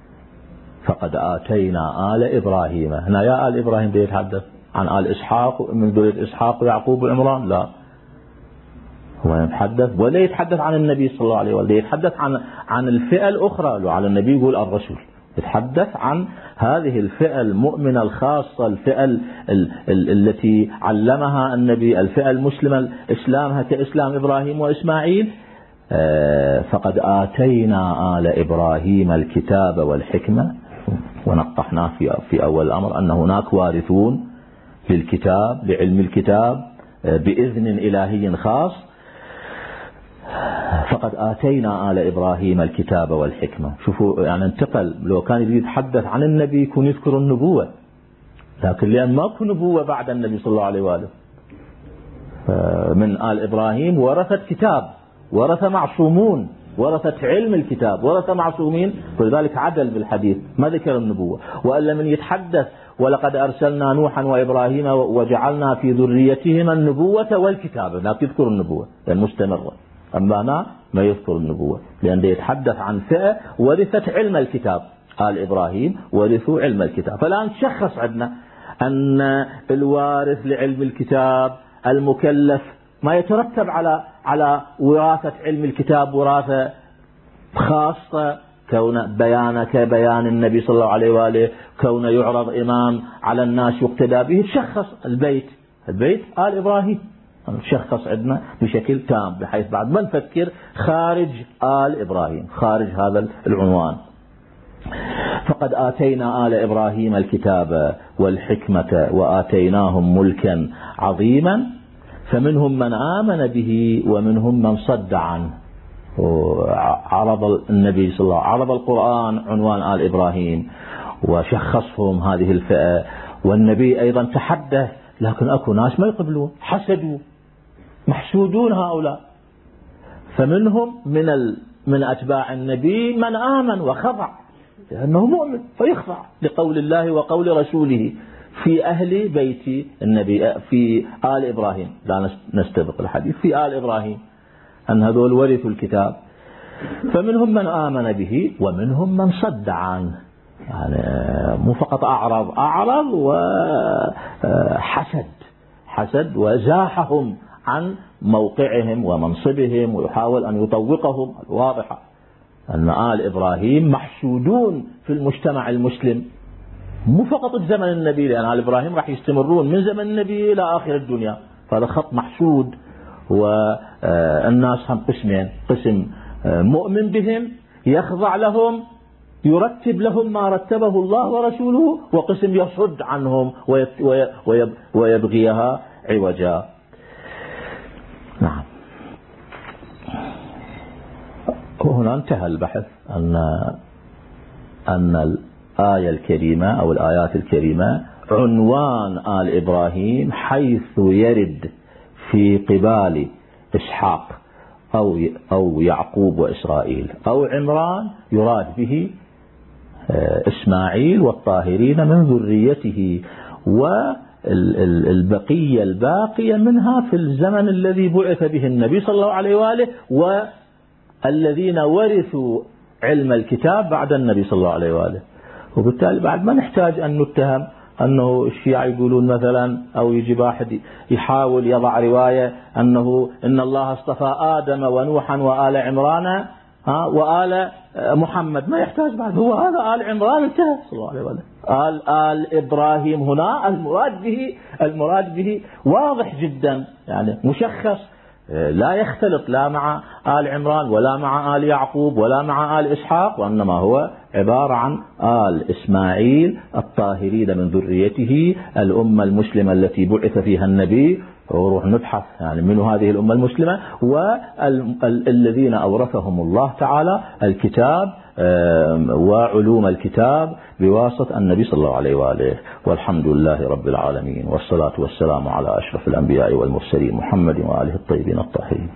فقد آتينا آل إبراهيم. هنا يا آل إبراهيم بيتحدث عن آل إسحاق من ذرية إسحاق ويعقوب وعمران؟ لا، هو يتحدث ولا يتحدث عن النبي صلى الله عليه وسلم، يتحدث عن عن الفئة الأخرى. لو على النبي يقول الرسول، يتحدث عن هذه الفئة المؤمنة الخاصة، الفئة ال ال ال التي علمها النبي، الفئة المسلمة إسلامها كإسلام إبراهيم وإسماعيل. آه فقد آتينا آل إبراهيم الكتاب والحكمة، ونقحنا في في أول الأمر أن هناك وارثون للكتاب لعلم الكتاب آه بإذن إلهي خاص. فقد آتينا آل إبراهيم الكتاب والحكمة. شوفوا يعني انتقل، لو كان يريد يتحدث عن النبي يكون يذكر النبوة، لكن لأن ماكو نبوة بعد النبي صلى الله عليه وآله، من آل إبراهيم ورثت كتاب، ورث معصومون، ورثت علم الكتاب، ورث معصومين، ولذلك عدل بالحديث ما ذكر النبوة. وإلا من يتحدث ولقد أرسلنا نوحا وإبراهيم وجعلنا في ذريتهما النبوة والكتاب، لا تذكر النبوة المستمرة. أما أنا ما يذكر النبوة، لأن يتحدث عن فئة ورثت علم الكتاب، آل إبراهيم ورثوا علم الكتاب. فالآن شخص عندنا أن الوارث لعلم الكتاب المكلف ما يترتب على على وراثة علم الكتاب وراثة خاصة، كون بيانه كبيان النبي صلى الله عليه وآله، كون يعرض إمام على الناس يقتدى به. شخص البيت البيت آل إبراهيم، نشخص عندنا بشكل تام بحيث بعد ما نفكر خارج آل إبراهيم، خارج هذا العنوان. فقد آتينا آل إبراهيم الكتاب والحكمة وآتيناهم ملكا عظيما فمنهم من آمن به ومنهم من صد عنه. عرض النبي صلى الله عليه وسلم، عرض القرآن عنوان آل إبراهيم وشخصهم هذه الفئة، والنبي أيضا تحدث، لكن أكو ناس ما يقبلون، حسدوا، محسودون هؤلاء. فمنهم من ال... من أتباع النبي من آمن وخضع، لأنه مؤمن فيخضع لقول الله وقول رسوله في أهل بيت النبي، في آل إبراهيم. لا نستبق الحديث، في آل إبراهيم أن هذول ورثوا الكتاب. فمنهم من آمن به ومنهم من صد عنه، يعني مو فقط أعرض أعرض وحسد حسد وزاحهم عن موقعهم ومنصبهم ويحاول أن يطوقهم. الواضحة أن آل إبراهيم محسودون في المجتمع المسلم، مو فقط في زمن النبي، لأن آل إبراهيم راح يستمرون من زمن النبي إلى آخر الدنيا. فهذا خط محسود. والناس هم قسمين، قسم مؤمن بهم يخضع لهم يرتب لهم ما رتبه الله ورسوله، وقسم يصد عنهم ويبغيها عوجا. نعم. وهنا انتهى البحث أن أن الآية الكريمة أو الآيات الكريمة عنوان آل إبراهيم حيث يرد في قبال إسحاق أو أو يعقوب وإسرائيل أو عمران يراد به إسماعيل والطاهرين من ذريته والبقية الباقية منها في الزمن الذي بعث به النبي صلى الله عليه وآله والذين ورثوا علم الكتاب بعد النبي صلى الله عليه وآله. وبالتالي بعد ما نحتاج أن نتهم أنه الشيعة يقولون مثلا أو يجي واحد يحاول يضع رواية أنه إن الله اصطفى آدم ونوحا وآل عمران وآل محمد، ما يحتاج بعد، هو هذا آل عمران انتهى صلى الله عليه وسلم. آل, آل إبراهيم هنا المراد به المراد به واضح جدا، يعني مشخص لا يختلط لا مع آل عمران ولا مع آل يعقوب ولا مع آل إسحاق، وإنما هو عبارة عن آل إسماعيل الطاهرين من ذريته الأمة المسلمة التي بعث فيها النبي. وروح نبحث يعني من هذه الأمة المسلمة والذين أورثهم الله تعالى الكتاب وعلوم الكتاب بواسطة النبي صلى الله عليه وآله. والحمد لله رب العالمين، والصلاة والسلام على أشرف الأنبياء والمرسلين محمد وآله الطيبين الطاهرين.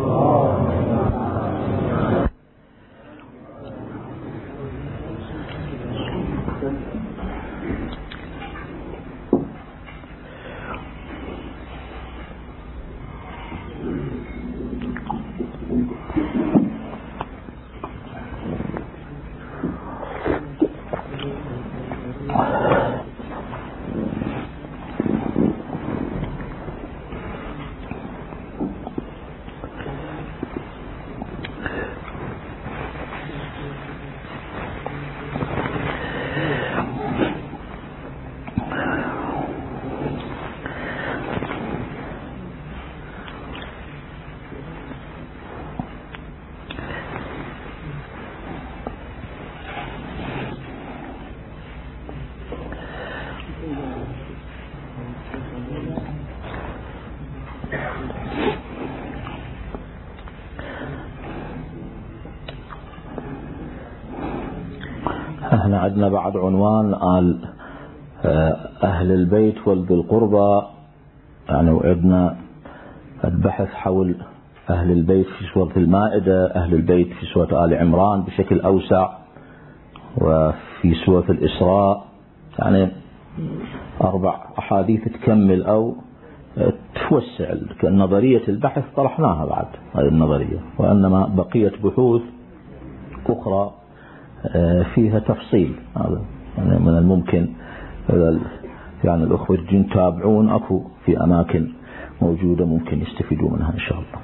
احنا عندنا بعد عنوان آل أهل البيت وذي القربى، يعني وعدنا البحث حول أهل البيت في سورة المائدة، أهل البيت في سورة آل عمران بشكل أوسع، وفي سورة الإسراء، يعني أربع أحاديث تكمل أو توسع نظرية البحث طرحناها بعد هذه النظرية، وإنما بقية بحوث أخرى فيها تفصيل. هذا يعني من الممكن يعني الأخوة الجن تابعون، أكو في أماكن موجودة ممكن يستفيدوا منها إن شاء الله.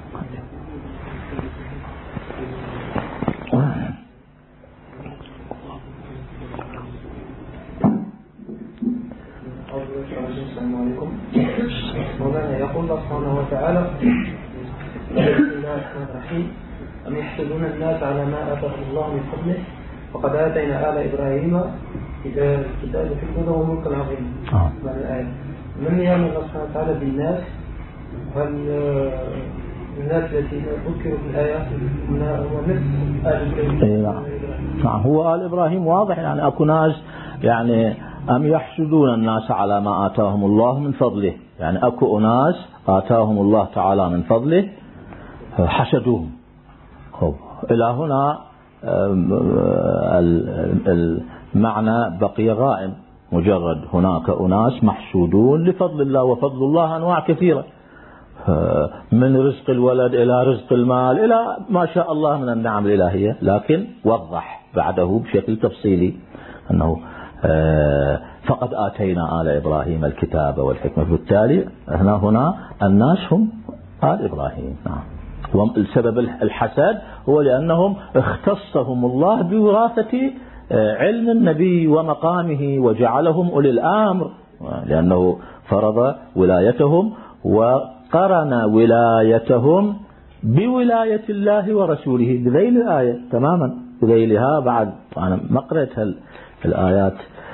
السلام عليكم. مولانا يقول الله سبحانه وتعالى: بسم الله الرحمن الرحيم. أم يحسدون الناس على ما آتاهم الله من فضله وقد آتينا آل إبراهيم الكتاب في الهدى والملك العظيم. من يعلم الله سبحانه وتعالى بالناس؟ هل الناس التي ذكروا في الآية هو نفس آل إبراهيم؟ نعم، هو آل إبراهيم واضح، يعني أكو ناس يعني أم يحسدون الناس على ما آتاهم الله من فضله، يعني أكو ناس آتاهم الله تعالى من فضله حسدوهم. إلى هنا المعنى بقي غائم، مجرد هناك أناس محسودون لفضل الله، وفضل الله أنواع كثيرة، من رزق الولد إلى رزق المال إلى ما شاء الله من النعم الإلهية، لكن وضح بعده بشكل تفصيلي أنه فقد آتينا آل إبراهيم الكتاب والحكمة، بالتالي هنا هنا الناس هم آل إبراهيم. نعم. والسبب الحسد هو لأنهم اختصهم الله بوراثة علم النبي ومقامه وجعلهم أولي الأمر، لأنه فرض ولايتهم وقرن ولايتهم بولاية الله ورسوله بذيل الآية تماما، بذيلها. بعد أنا ما قرأت الآيات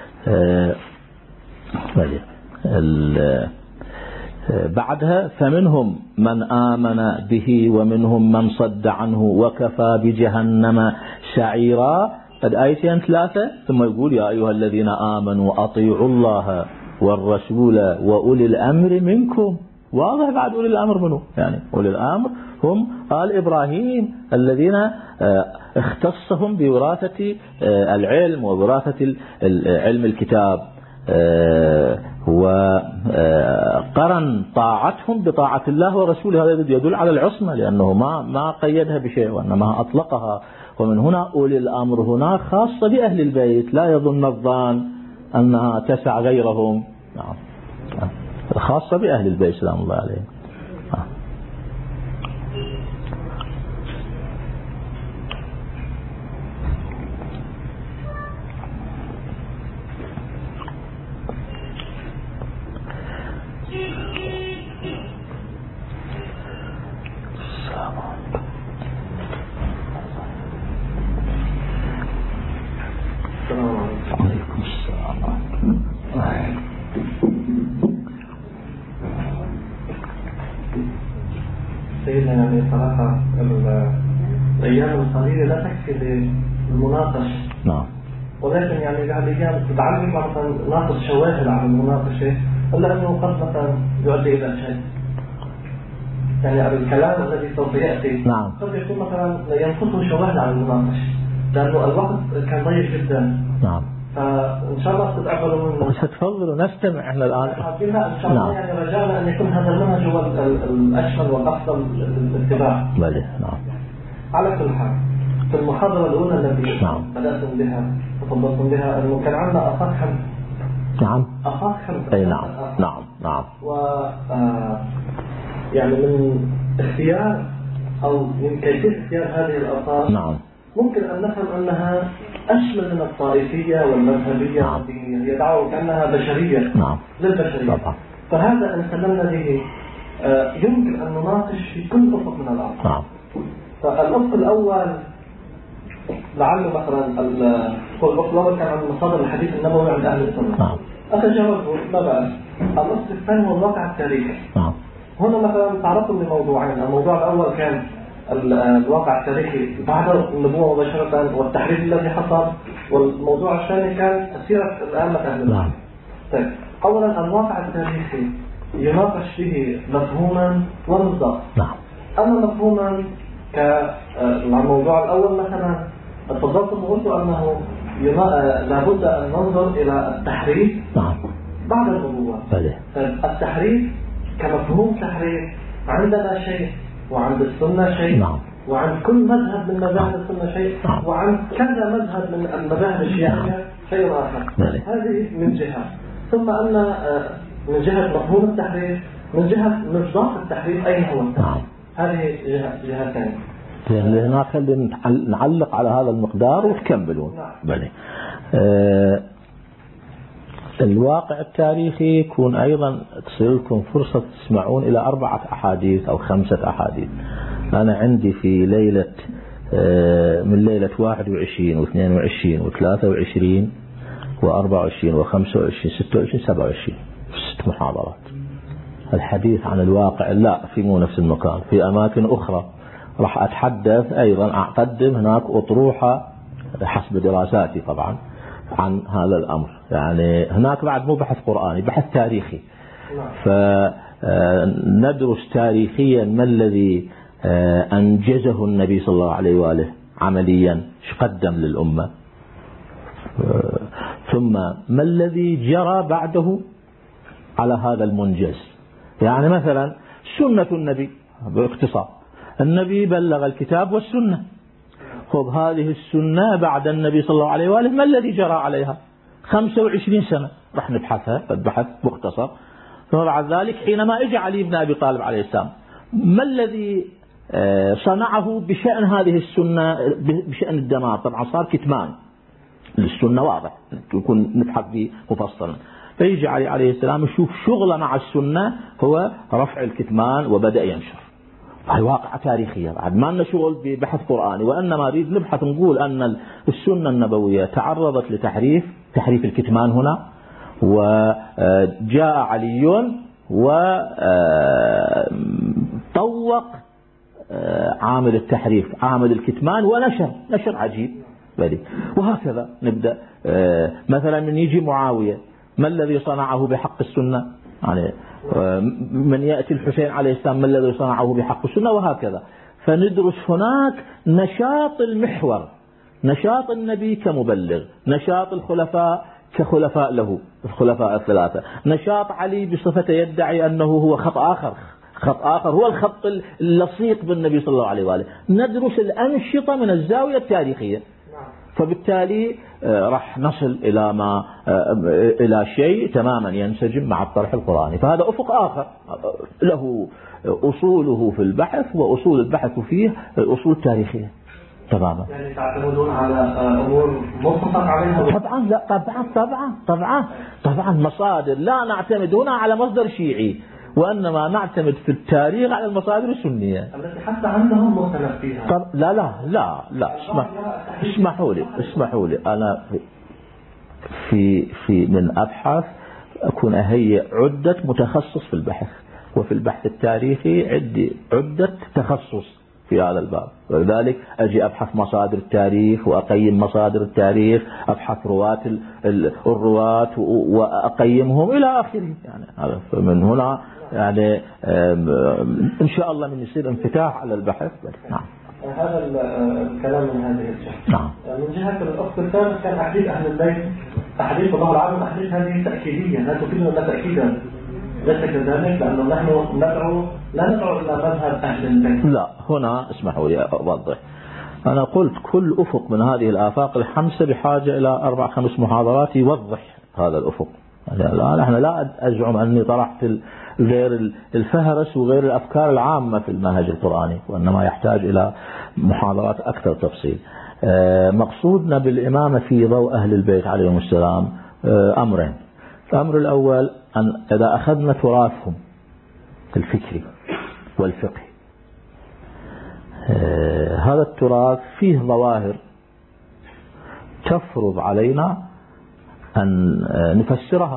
بعدها: فمنهم من آمن به ومنهم من صد عنه وكفى بجهنم سعيرا. آيتين ثلاثة ثم يقول يا أيها الذين آمنوا أطيعوا الله والرسول وأولي الأمر منكم. واضح بعد أولي الأمر منه؟ يعني أولي الأمر هم آل إبراهيم الذين اختصهم بوراثة العلم ووراثة علم الكتاب، وقرن طاعتهم بطاعة الله ورسوله. هذا يدل على العصمة لأنه ما ما قيدها بشيء وإنما أطلقها. ومن هنا أولي الأمر هنا خاصة بأهل البيت، لا يظن الظان أنها تسع غيرهم. نعم خاصة بأهل البيت سلام الله عليهم. سيدنا يعني صراحة الأيام القليلة لا تكفي للمناقش. نعم. ولكن يعني بعد أيام تتعلم مثلا ناقش شواهد عن المناقشة، إلا أنه قد مثلا يؤدي إلى شيء. يعني الكلام الذي سوف يأتي نعم. قد يكون مثلا ينقصه شواهد عن المناقش، لأنه الوقت كان ضيق جدا. نعم. فإن شاء الله تتقبلوا منه. تفضلوا نستمع احنا الآن. إن شاء الله. يعني رجعنا أن يكون هذا المنهج هو الأشمل والأفضل للاتباع. بلى. نعم. على كل حال في المحاضرة الأولى التي نعم. بدأتم بها وتفضلتم بها أنه كان عندنا أخاك حمد. نعم. أخاك حمد. أي نعم. نعم. نعم. و يعني من اختيار أو من كيفية اختيار هذه الألفاظ نعم. ممكن أن نفهم أنها أشمل من الطائفية والمذهبية نعم. والدينية. هي دعوة كأنها بشرية. نعم. للبشرية. طبعا. فهذا إن سلمنا به يمكن أن نناقش في كل أفق من الأرض. نعم. فالأفق الأول لعله مثلا الأفق الأول كان عن مصادر الحديث النبوي عند أهل السنة. نعم. أتجاوزه لا بأس. الأفق الثاني هو الواقع التاريخي. نعم. هنا مثلا تعرضوا لموضوعين. الموضوع الأول كان الواقع التاريخي بعد النبوة مباشرة والتحريف الذي حصل، والموضوع الثاني كان سيرة الأئمة أهل السنة. نعم. طيب أولا الواقع التاريخي يناقش به مفهوما ونظام. نعم. أما مفهوما كالموضوع الأول مثلا تفضلتم وقلتوا أنه لابد أن ننظر إلى التحريف. نعم. بعد النبوة. التحريف كمفهوم تحريف عندنا شيء وعند السنة شيء. نعم. وعند كل مذهب من مذاهب السنة شيء. نعم. وعند كذا مذهب من المذاهب الشيعية شيء آخر. هذه من جهة. ثم أن من جهة مفهوم التحريف، من جهة مصداق التحريف أين هو التحريف. نعم. هذه جهة جهة ثانية. هنا خلينا نعلق على هذا المقدار وتكملون. نعم. بلي. آه الواقع التاريخي يكون أيضا تصير لكم فرصة تسمعون إلى أربعة أحاديث أو خمسة أحاديث. أنا عندي في ليلة آه من ليلة واحد وعشرين واثنين وعشرين وثلاثة وعشرين وأربعة وعشرين وخمسة وعشرين ستة وعشرين سبعة وعشرين ست محاضرات الحديث عن الواقع. لا في مو نفس المكان، في أماكن أخرى راح أتحدث أيضا أقدم هناك أطروحة حسب دراساتي طبعا عن هذا الأمر. يعني هناك بعد مو بحث قرآني، بحث تاريخي. فندرس تاريخيا ما الذي أنجزه النبي صلى الله عليه وآله عمليا، ايش قدم للأمة، ثم ما الذي جرى بعده على هذا المنجز. يعني مثلا سنة النبي باختصار، النبي بلغ الكتاب والسنة. خذ هذه السنة بعد النبي صلى الله عليه وآله ما الذي جرى عليها؟ خمسة وعشرين سنة راح نبحثها بحث مختصر. ثم بعد ذلك حينما اجى علي بن أبي طالب عليه السلام ما الذي صنعه بشأن هذه السنة، بشأن الدمار. طبعا صار كتمان للسنة واضح يكون نبحث به مفصلا. فيجي علي عليه السلام يشوف شغله مع السنة هو رفع الكتمان وبدأ ينشر. هاي واقعة تاريخية، بعد ما لنا شغل ببحث قرآني، وإنما نريد نبحث نقول أن السنة النبوية تعرضت لتحريف تحريف الكتمان هنا، وجاء علي وطوق عامل التحريف عامل الكتمان ونشر نشر عجيب. بلي. وهكذا نبدأ. مثلا من يجي معاوية ما الذي صنعه بحق السنة؟ يعني من يأتي الحسين عليه السلام ما الذي صنعه بحق السنة؟ وهكذا. فندرس هناك نشاط المحور، نشاط النبي كمبلغ، نشاط الخلفاء كخلفاء له الخلفاء الثلاثة، نشاط علي بصفته يدعي أنه هو خط آخر، خط آخر هو الخط اللصيق بالنبي صلى الله عليه وآله. ندرس الأنشطة من الزاوية التاريخية، فبالتالي راح نصل إلى ما إلى شيء تماما ينسجم مع الطرح القرآني. فهذا أفق آخر له أصوله في البحث، وأصول البحث فيه أصول تاريخية تماما. يعني تعتمدون على أمور متفق عليها؟ طبعا لا، طبعا طبعا طبعا طبعا مصادر. لا نعتمد هنا على مصدر شيعي، وإنما نعتمد في التاريخ على المصادر السنية التي حتى عندهم مختلف فيها. طب لا لا لا لا اسمح اسمحوا لي اسمحوا لي أنا في في من أبحث أكون أهيئ عدة متخصص في البحث، وفي البحث التاريخي عندي عدة تخصص في هذا الباب، ولذلك أجي أبحث مصادر التاريخ وأقيم مصادر التاريخ، أبحث رواة الرواة وأقيمهم إلى آخره. يعني من هنا يعني إن شاء الله من يصير انفتاح على البحث. نعم. هذا الكلام من هذه الجهة. نعم. من جهة الأخت الثالث كان أحاديث أهل البيت، أحاديث الله العالم، أحاديث هذه تأكيدية لا تفيدنا إلا تأكيدا، ليس كذلك؟ لأنه نحن ندعو لا ندعو إلى مذهب أهل البيت. لا، هنا اسمحوا لي أوضح. أنا قلت كل أفق من هذه الآفاق الخمسة بحاجة إلى أربع خمس محاضرات يوضح هذا الأفق. الآن احنا لا أزعم أني طرحت غير الفهرس وغير الأفكار العامة في المنهج القرآني، وإنما يحتاج إلى محاضرات أكثر تفصيل. مقصودنا بالإمامة في ضوء أهل البيت عليهم السلام أمرين. الأمر الأول أن إذا أخذنا تراثهم الفكري والفقهي، هذا التراث فيه ظواهر تفرض علينا أن نفسرها،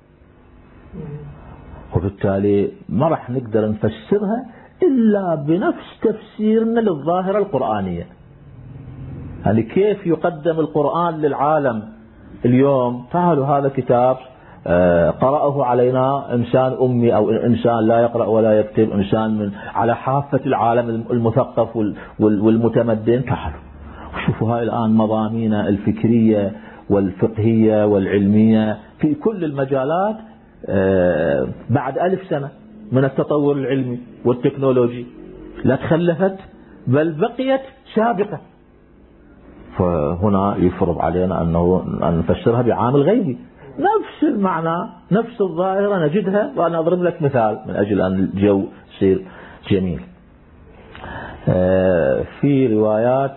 وبالتالي ما راح نقدر نفسرها إلا بنفس تفسيرنا للظاهرة القرآنية. يعني كيف يقدم القرآن للعالم اليوم؟ تعالوا هذا كتاب قرأه علينا إنسان أمي أو إنسان لا يقرأ ولا يكتب، إنسان من على حافة العالم المثقف والمتمدن. تعالوا وشوفوا هاي الآن مضاميننا الفكرية والفقهية والعلمية في كل المجالات بعد ألف سنة من التطور العلمي والتكنولوجي لا تخلفت بل بقيت سابقة. فهنا يفرض علينا أنه أن نفسرها بعامل غيبي. نفس المعنى نفس الظاهرة نجدها، وأنا أضرب لك مثال من أجل أن الجو يصير جميل. في روايات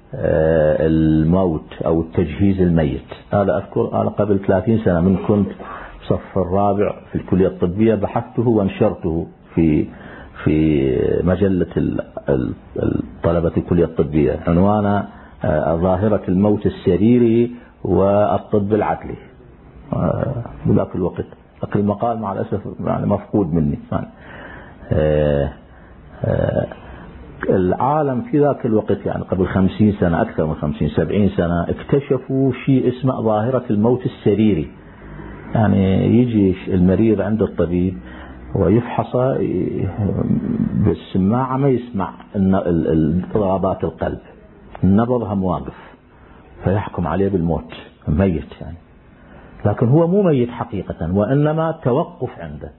الموت أو التجهيز الميت، هذا أذكر أنا قبل ثلاثين سنة من كنت صف الرابع في الكلية الطبية بحثته وانشرته في في مجلة طلبة الكلية الطبية، عنوانه ظاهرة الموت السريري والطب العقلي. بذاك الوقت ذاك المقال مع الأسف يعني مفقود مني. يعني العالم في ذاك الوقت يعني قبل خمسين سنة أكثر من خمسين سبعين سنة اكتشفوا شيء اسمه ظاهرة الموت السريري. يعني يجي المريض عند الطبيب ويفحص بالسماعة ما يسمع ضربات القلب، نبضها مواقف، فيحكم عليه بالموت، ميت يعني. لكن هو مو ميت حقيقة، وإنما توقف عنده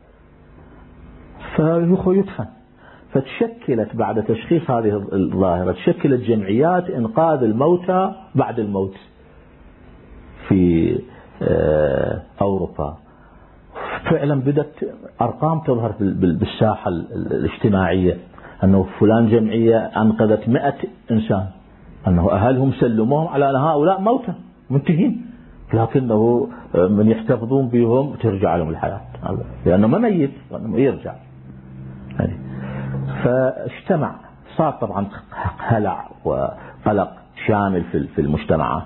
فيدفن. فتشكلت بعد تشخيص هذه الظاهرة تشكلت جمعيات إنقاذ الموتى بعد الموت في أوروبا. فعلا بدت أرقام تظهر بالساحة الاجتماعية أنه فلان جمعية أنقذت مئة إنسان، أنه أهلهم سلموهم على أن هؤلاء موتى منتهين، لكنه من يحتفظون بهم ترجع لهم الحياة لأنه ما ميت يرجع. فاجتمع، صار طبعا هلع وقلق شامل في المجتمعات.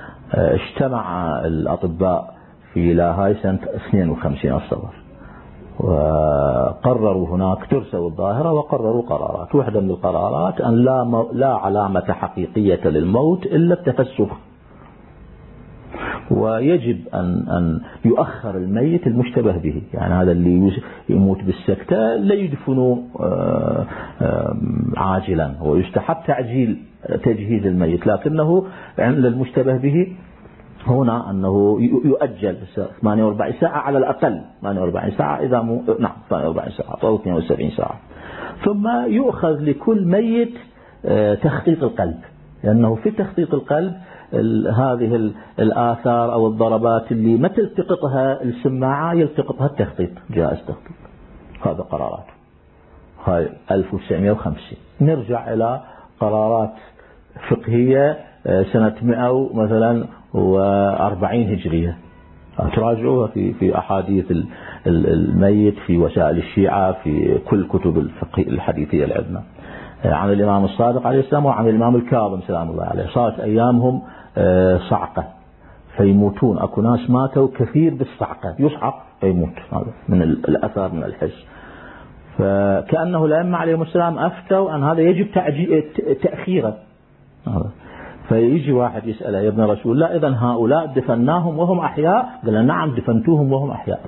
اجتمع الأطباء في لاهاي سنة اثنين وخمسين الصبر وقرروا هناك ترسوا الظاهرة وقرروا قرارات. واحدة من القرارات أن لا, مو لا علامة حقيقية للموت إلا التفسخ، ويجب أن, أن يؤخر الميت المشتبه به، يعني هذا اللي يموت بالسكتة لا يدفنوا عاجلا، ويستحب تعجيل تجهيز الميت، لكنه عند المشتبه به هنا أنه يؤجل ثمانية وأربعين ساعة على الأقل، ثمانية وأربعين ساعة إذا مو نعم ثمانية وأربعين ساعة أو اثنين وسبعين ساعة. ثم يؤخذ لكل ميت تخطيط القلب، لأنه في تخطيط القلب هذه الآثار أو الضربات اللي ما تلتقطها السماعة يلتقطها التخطيط، جائز تخطيط. هذا قرارات هاي ألف وتسعمائة وخمسين. نرجع إلى قرارات فقهية سنة مئة مثلا وأربعين هجرية، تراجعوها في في أحاديث الميت في وسائل الشيعة في كل كتب الفقه الحديثية العلمة، عن الإمام الصادق عليه السلام وعن الإمام الكاظم سلام الله عليه. صارت أيامهم صعقة فيموتون، أكو ناس ماتوا كثير بالصعقة، يصعق فيموت، هذا من الأثر من الحس. فكأنه الأئمة عليهم السلام أفتوا أن هذا يجب تأخيره. فيجي واحد يسأله يا ابن رسول الله إذن هؤلاء دفناهم وهم أحياء؟ قال نعم دفنتوهم وهم أحياء.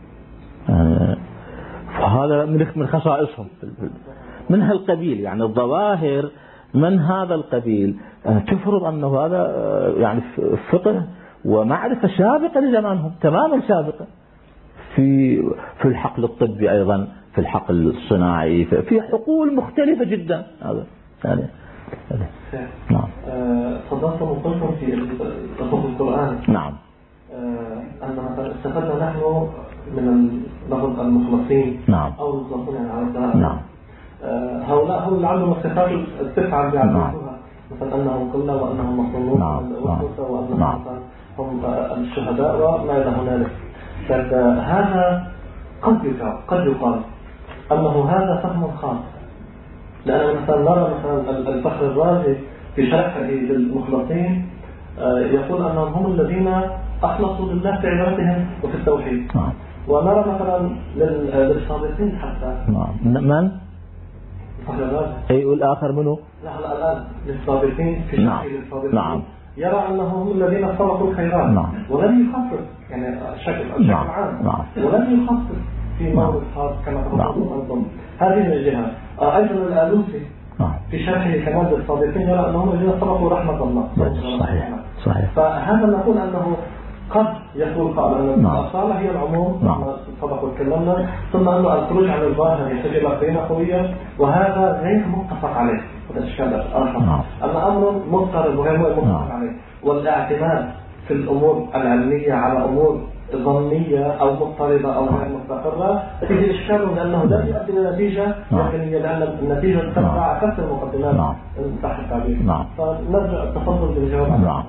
فهذا من خصائصهم من هالقبيل، يعني الظواهر من هذا القبيل تفرض أنه هذا يعني فقه ومعرفة سابقة لزمانهم، تماما سابقة في في الحقل الطبي، أيضا في الحقل الصناعي، في حقول مختلفة جدا. هذا يعني نعم. تفضلتم وقلتم في القرآن نعم أن مثلا استفدنا نحن من لفظ المخلصين نعم أو المخلصين على السلام. نعم. هؤلاء هم اللي عندهم الصفات التسعة اللي عندها، مثلا أنهم قلنا وأنهم مخلصون وأنهم هم الشهداء وما إلى هنالك. هذا قد يقال قد يقال أنه هذا فهم خاص، لأن مثلا نرى مثلا الفخر الرازي في شرحه للمخلصين يقول أنهم هم الذين أخلصوا لله في عبادتهم وفي التوحيد. ونرى مثلا للصابرين حتى من؟ الفخر الرازي أي والآخر منه؟ لا الآن للصابرين في شرحه للصابرين نعم. يرى أنهم هم الذين سبقوا الخيرات. نعم. ولم يخصص يعني الشكل نعم. عام نعم. ولم يخصص في مورد خاص كما تفضلتم أنتم. هذه من الجهة. أيضا الآلوسي في شرحه كمان للصادقين يرى أنهم الذين سبقوا رحمة الله. صحيح صحيح. فهذا نقول أنه قد يقول قائل أن الأصالة هي العموم كما سبق وتكلمنا، ثم أنه الخروج عن الظاهر يحتاج إلى قرينة قوية، وهذا غير متفق عليه. هذا الإشكال الآخر أن أمر مضطرب وغير متفق عليه، والاعتماد في الأمور العلمية على أمور ظنية أو مضطربة أو غير مستقرة فيه إشكال، لأنه لا يؤدي إلى نتيجة يقينية، لأن النتيجة تتبع كثر المقدمات تحت التعبير. فنرجع التفضل بالجواب. نعم.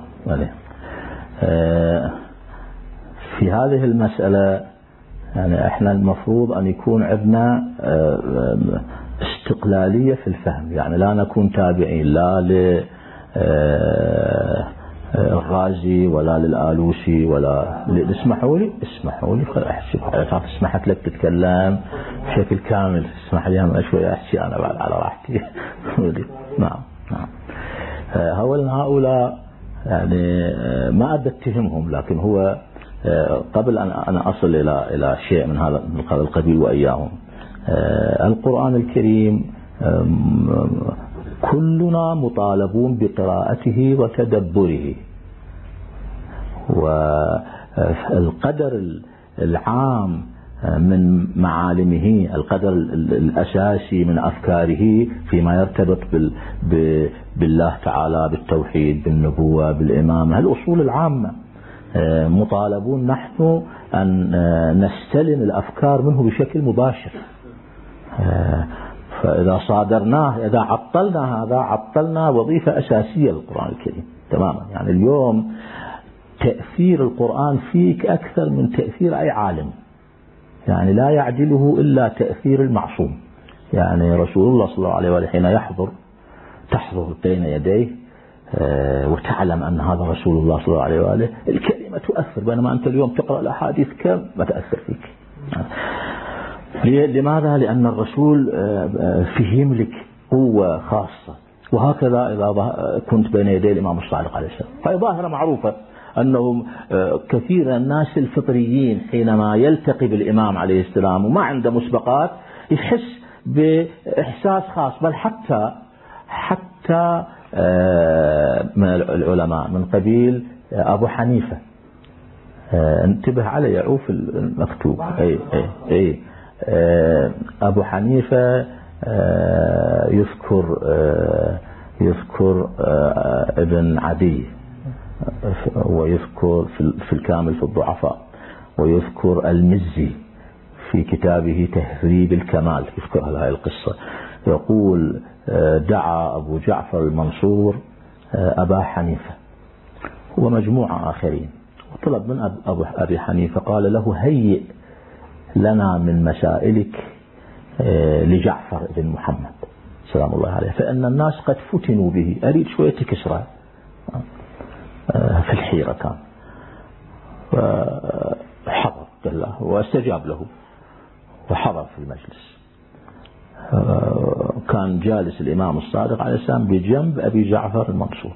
في هذه المسألة يعني احنا المفروض أن يكون عندنا استقلالية في الفهم، يعني لا نكون تابعين لا ل الرازي ولا للآلوسي ولا اسمحوا لي اسمحوا لي احكي اسمحت لك تتكلم بشكل كامل، اسمح لي انا شوي احكي انا بعد على راحتي. نعم نعم. هؤلاء يعني ما أدى اتهمهم، لكن هو قبل أن أنا أصل إلى إلى شيء من هذا القبيل وإياهم، القرآن الكريم كلنا مطالبون بقراءته وتدبره، والقدر العام من معالمه، القدر الأساسي من أفكاره فيما يرتبط بالله تعالى، بالتوحيد، بالنبوة، بالإمامة، الأصول العامة، مطالبون نحن أن نستلم الأفكار منه بشكل مباشر. فإذا صادرناه إذا عطلنا هذا عطلنا وظيفة أساسية للقرآن الكريم تماما. يعني اليوم تأثير القرآن فيك أكثر من تأثير أي عالم، يعني لا يعدله إلا تأثير المعصوم. يعني رسول الله صلى الله عليه وسلم حين يحضر تحضر بين يديه وتعلم أن هذا رسول الله صلى الله عليه وآله، الكلمة تؤثر، بينما أنت اليوم تقرأ الأحاديث كم ما تأثر فيك. لماذا؟ لأن الرسول فيه يملك قوة خاصة، وهكذا إذا كنت بين يدي الإمام الصادق عليه السلام. فهي ظاهرة معروفة أنهم كثير الناس الفطريين حينما يلتقي بالإمام عليه السلام وما عنده مسبقات يحس بإحساس خاص. بل حتى حتى من العلماء من قبيل أبو حنيفة، انتبه علي يعوف المكتوب، أي أي أي أبو حنيفة يذكر يذكر ابن عدي، ويذكر في الكامل في الضعفاء، ويذكر المزي في كتابه تهذيب الكمال يذكر هذه القصة. يقول دعا أبو جعفر المنصور أبا حنيفة ومجموعة آخرين، وطلب من أبو أبي حنيفة قال له هيئ لنا من مسائلك لجعفر بن محمد سلام الله عليه، فإن الناس قد فتنوا به، أريد شوية كسرى في الحيرة. كان فحضر له واستجاب له وحضر في المجلس. كان جالس الإمام الصادق عليه السلام بجنب أبي جعفر المنصور.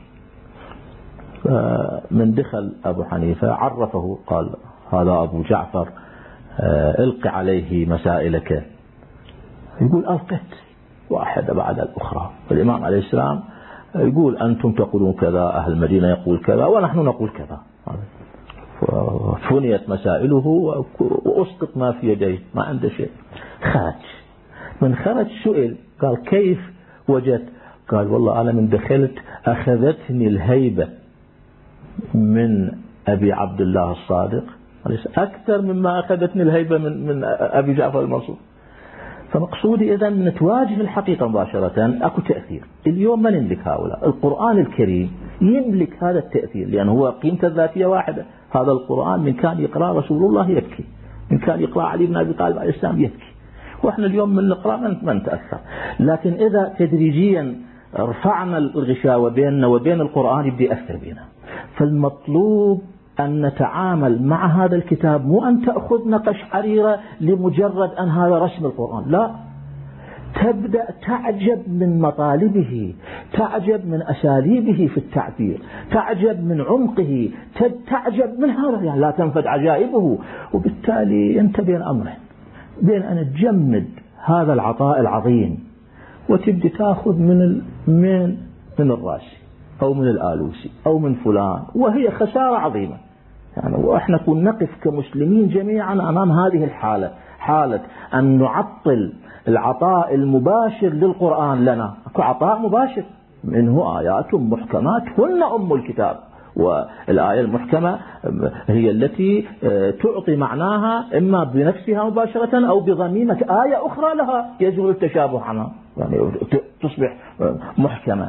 من دخل أبو حنيفة عرفه، قال هذا أبو جعفر ألق عليه مسائلك. يقول ألقت واحدة بعد الأخرى. الإمام عليه السلام يقول أنتم تقولون كذا، أهل المدينة يقول كذا، ونحن نقول كذا. فنيت مسائله وأسقط ما في يديه، ما عنده شيء. خرج. من خرج سئل قال كيف وجدت؟ قال والله أنا من دخلت أخذتني الهيبة من أبي عبد الله الصادق أكثر مما أخذتني الهيبة من من أبي جعفر المنصور. فمقصودي إذا نتواجه الحقيقة مباشرة، أكو تأثير. اليوم ما نملك هؤلاء. القرآن الكريم يملك هذا التأثير، لأنه هو قيمته الذاتية واحدة. هذا القرآن من كان يقرأ رسول الله يبكي، من كان يقرأ علي بن أبي طالب عليه السلام يبكي، وإحنا اليوم من نقرأ ما نتأثر. لكن إذا تدريجيا رفعنا الغشاوة بيننا وبين القرآن يبدأ يأثر بنا. فالمطلوب أن نتعامل مع هذا الكتاب، مو أن تأخذ نقش حريرة لمجرد أن هذا رسم القرآن، لا، تبدأ تعجب من مطالبه، تعجب من أساليبه في التعبير، تعجب من عمقه، تعجب من هذا، يعني لا تنفد عجائبه. وبالتالي أنت بين أمرين، بين أن تجمد هذا العطاء العظيم وتبدأ تأخذ من من من الراشي أو من الآلوسي أو من فلان، وهي خسارة عظيمة. يعني وإحنا كنا نقف كمسلمين جميعا أمام هذه الحالة، حالة أن نعطل العطاء المباشر للقرآن لنا. عطاء مباشر منه آيات محكمات هن أم الكتاب، والآية المحكمة هي التي تعطي معناها إما بنفسها مباشرة أو بضميمة آية أخرى لها يزول التشابه عنها، يعني تصبح محكمة.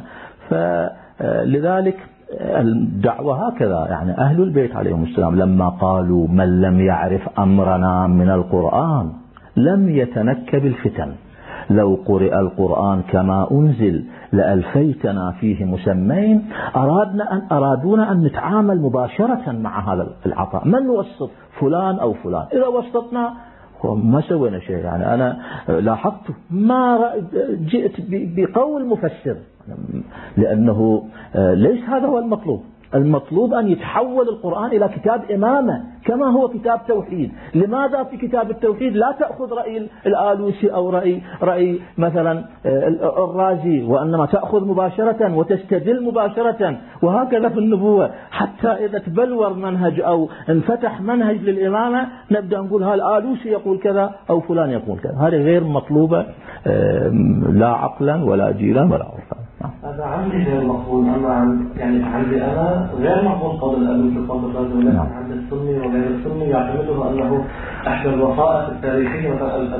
فلذلك الدعوة هكذا. يعني أهل البيت عليهم السلام لما قالوا من لم يعرف أمرنا من القرآن لم يتنكب الفتن، لو قرئ القرآن كما أنزل لألفيتنا فيه مسمين. أرادنا أن أرادونا أن نتعامل مباشرة مع هذا العطاء، من نوسط فلان أو فلان. إذا وسطنا ما سوينا شيء. يعني أنا لاحظت ما جئت بقول مفسر، لأنه ليس هذا هو المطلوب. المطلوب أن يتحول القرآن إلى كتاب إمامة كما هو كتاب توحيد. لماذا في كتاب التوحيد لا تأخذ رأي الآلوسي أو رأي, رأي مثلا الرازي، وإنما تأخذ مباشرة وتستدل مباشرة. وهكذا في النبوة، حتى إذا تبلور منهج أو انفتح منهج للإمامة نبدأ نقول ها الآلوسي يقول كذا أو فلان يقول كذا. هذه غير مطلوبة لا عقلا ولا جيلا ولا عرفا. هذا عندي غير مقبول. أما عن يعني عندي أنا غير مقبول قول الألوسي وقول الرازي، ولكن عند السني وغير السني يعتمده أنه أحد الوثائق التاريخية.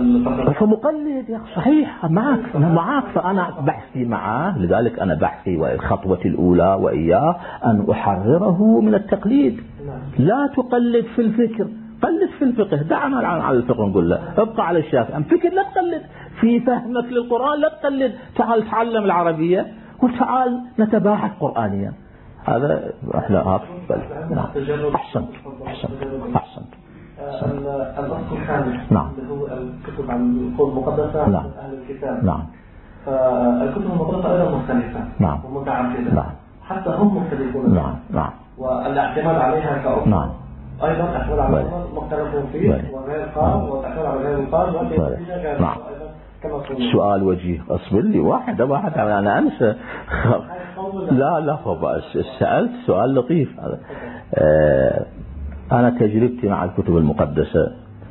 فمقلد صحيح، معك أنا معك. فأنا بحثي معه، لذلك أنا بحثي والخطوة الأولى وإياه أن أحرره من التقليد. لا تقلد في الفكر، قلد في الفقه. دعنا على الفقه نقول له ابقى على الشافعي. فكر لا تقلد، في فهمك للقرآن لا تقلد. تعال تعلم العربية وتعال نتباحث قرآنيا. هذا احنا أفضل. نعم. أحسنت أحسنت أحسنت الأصل الخامس نعم. اللي هو الكتب عن القول المقدسة نعم. أهل الكتاب. نعم. فالكتب المقدسة أيضا مختلفة. نعم. ومتعددة. نعم. حتى هم مختلفون. نعم. نعم. والاعتماد عليها كأصل. نعم. أيضا اعتماد على الأصل مختلف فيه وغير قال واعتماد على غير القال وأنت غير. نعم. سؤال وجيه أصبر لي واحدة واحدة أنا أنسى. لا لا هو سألت سؤال لطيف. أنا تجربتي مع الكتب المقدسة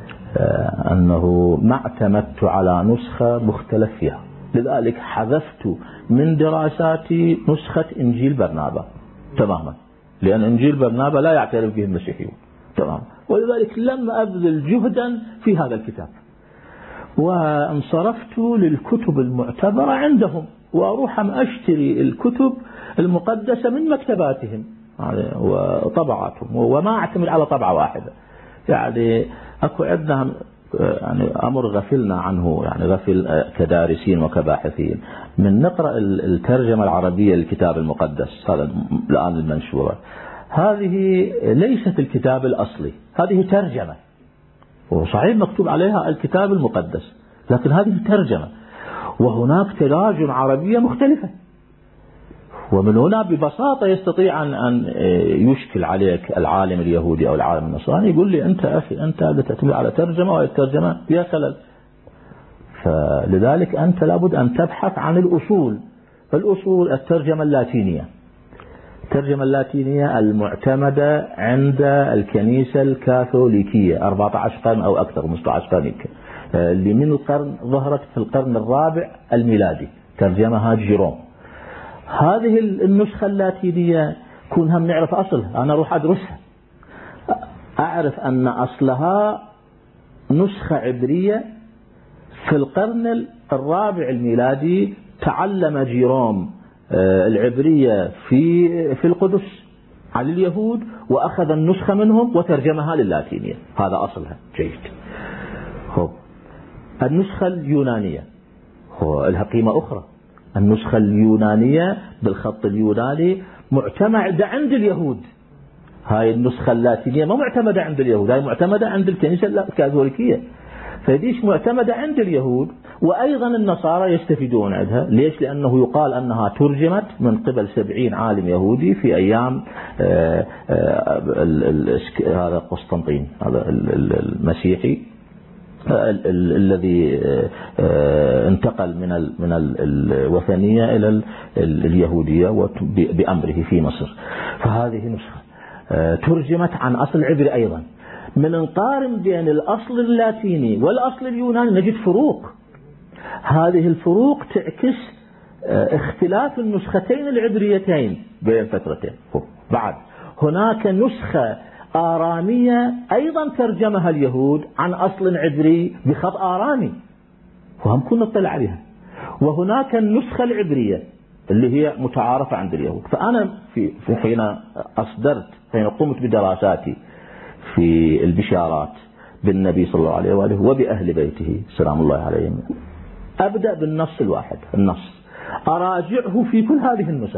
أنه ما اعتمدت على نسخة مختلف فيها، لذلك حذفت من دراساتي نسخة إنجيل برنابا تماما، لأن إنجيل برنابا لا يعترف به المسيحيون تماما، ولذلك لم أبذل جهدا في هذا الكتاب، وانصرفت للكتب المعتبرة عندهم، وأروح أشتري الكتب المقدسة من مكتباتهم وطبعاتهم، وما أعتمد على طبعة واحدة. يعني أكو عندنا يعني أمر غفلنا عنه، يعني غفل كدارسين وكباحثين، من نقرأ الترجمة العربية للكتاب المقدس هذا الآن المنشورة، هذه ليست الكتاب الأصلي، هذه ترجمة، وصحيح مكتوب عليها الكتاب المقدس، لكن هذه ترجمة، وهناك تراجم عربية مختلفة. ومن هنا ببساطة يستطيع أن يشكل عليك العالم اليهودي أو العالم النصراني، يقول لي أنت أخي أنت تعتمد على ترجمة والترجمة فيها خلل. فلذلك أنت لابد أن تبحث عن الأصول. الأصول الترجمة اللاتينية، الترجمة اللاتينية المعتمدة عند الكنيسة الكاثوليكية أربعة عشر قرن أو أكثر، خمسة عشر قرن، اللي من القرن ظهرت في القرن الرابع الميلادي، ترجمها جيروم. هذه النسخة اللاتينية كونها نعرف أصلها، أنا أروح أدرسها أعرف أن أصلها نسخة عبرية في القرن الرابع الميلادي، تعلم جيروم العبرية في في القدس على اليهود، وأخذ النسخة منهم وترجمها للاتينية، هذا أصلها جيد. هو النسخة اليونانية هو لها قيمة أخرى، النسخة اليونانية بالخط اليوناني معتمدة عند اليهود، هاي النسخة اللاتينية ما معتمدة عند اليهود، هاي معتمدة عند الكنيسة الكاثوليكية، فديش معتمدة عند اليهود، وأيضا النصارى يستفيدون عندها. ليش؟ لأنه يقال أنها ترجمت من قبل سبعين عالم يهودي في أيام آآ آآ هذا قسطنطين هذا المسيحي الذي انتقل من من الوثنية إلى اليهودية بأمره في مصر. فهذه نسخة ترجمت عن أصل عبري أيضا. من نقارن بين الأصل اللاتيني والأصل اليوناني نجد فروق، هذه الفروق تعكس اختلاف النسختين العبريتين بين فترتين. بعد هناك نسخة آرامية أيضا ترجمها اليهود عن أصل عبري بخط آرامي، وهم كنا نطلع عليها. وهناك النسخة العبرية اللي هي متعارفة عند اليهود. فأنا في حين أصدرت حين قمت بدراساتي في البشارات بالنبي صلى الله عليه وآله وبأهل بيته سلام الله عليهم، أبدأ بالنص الواحد، النص أراجعه في كل هذه النسخ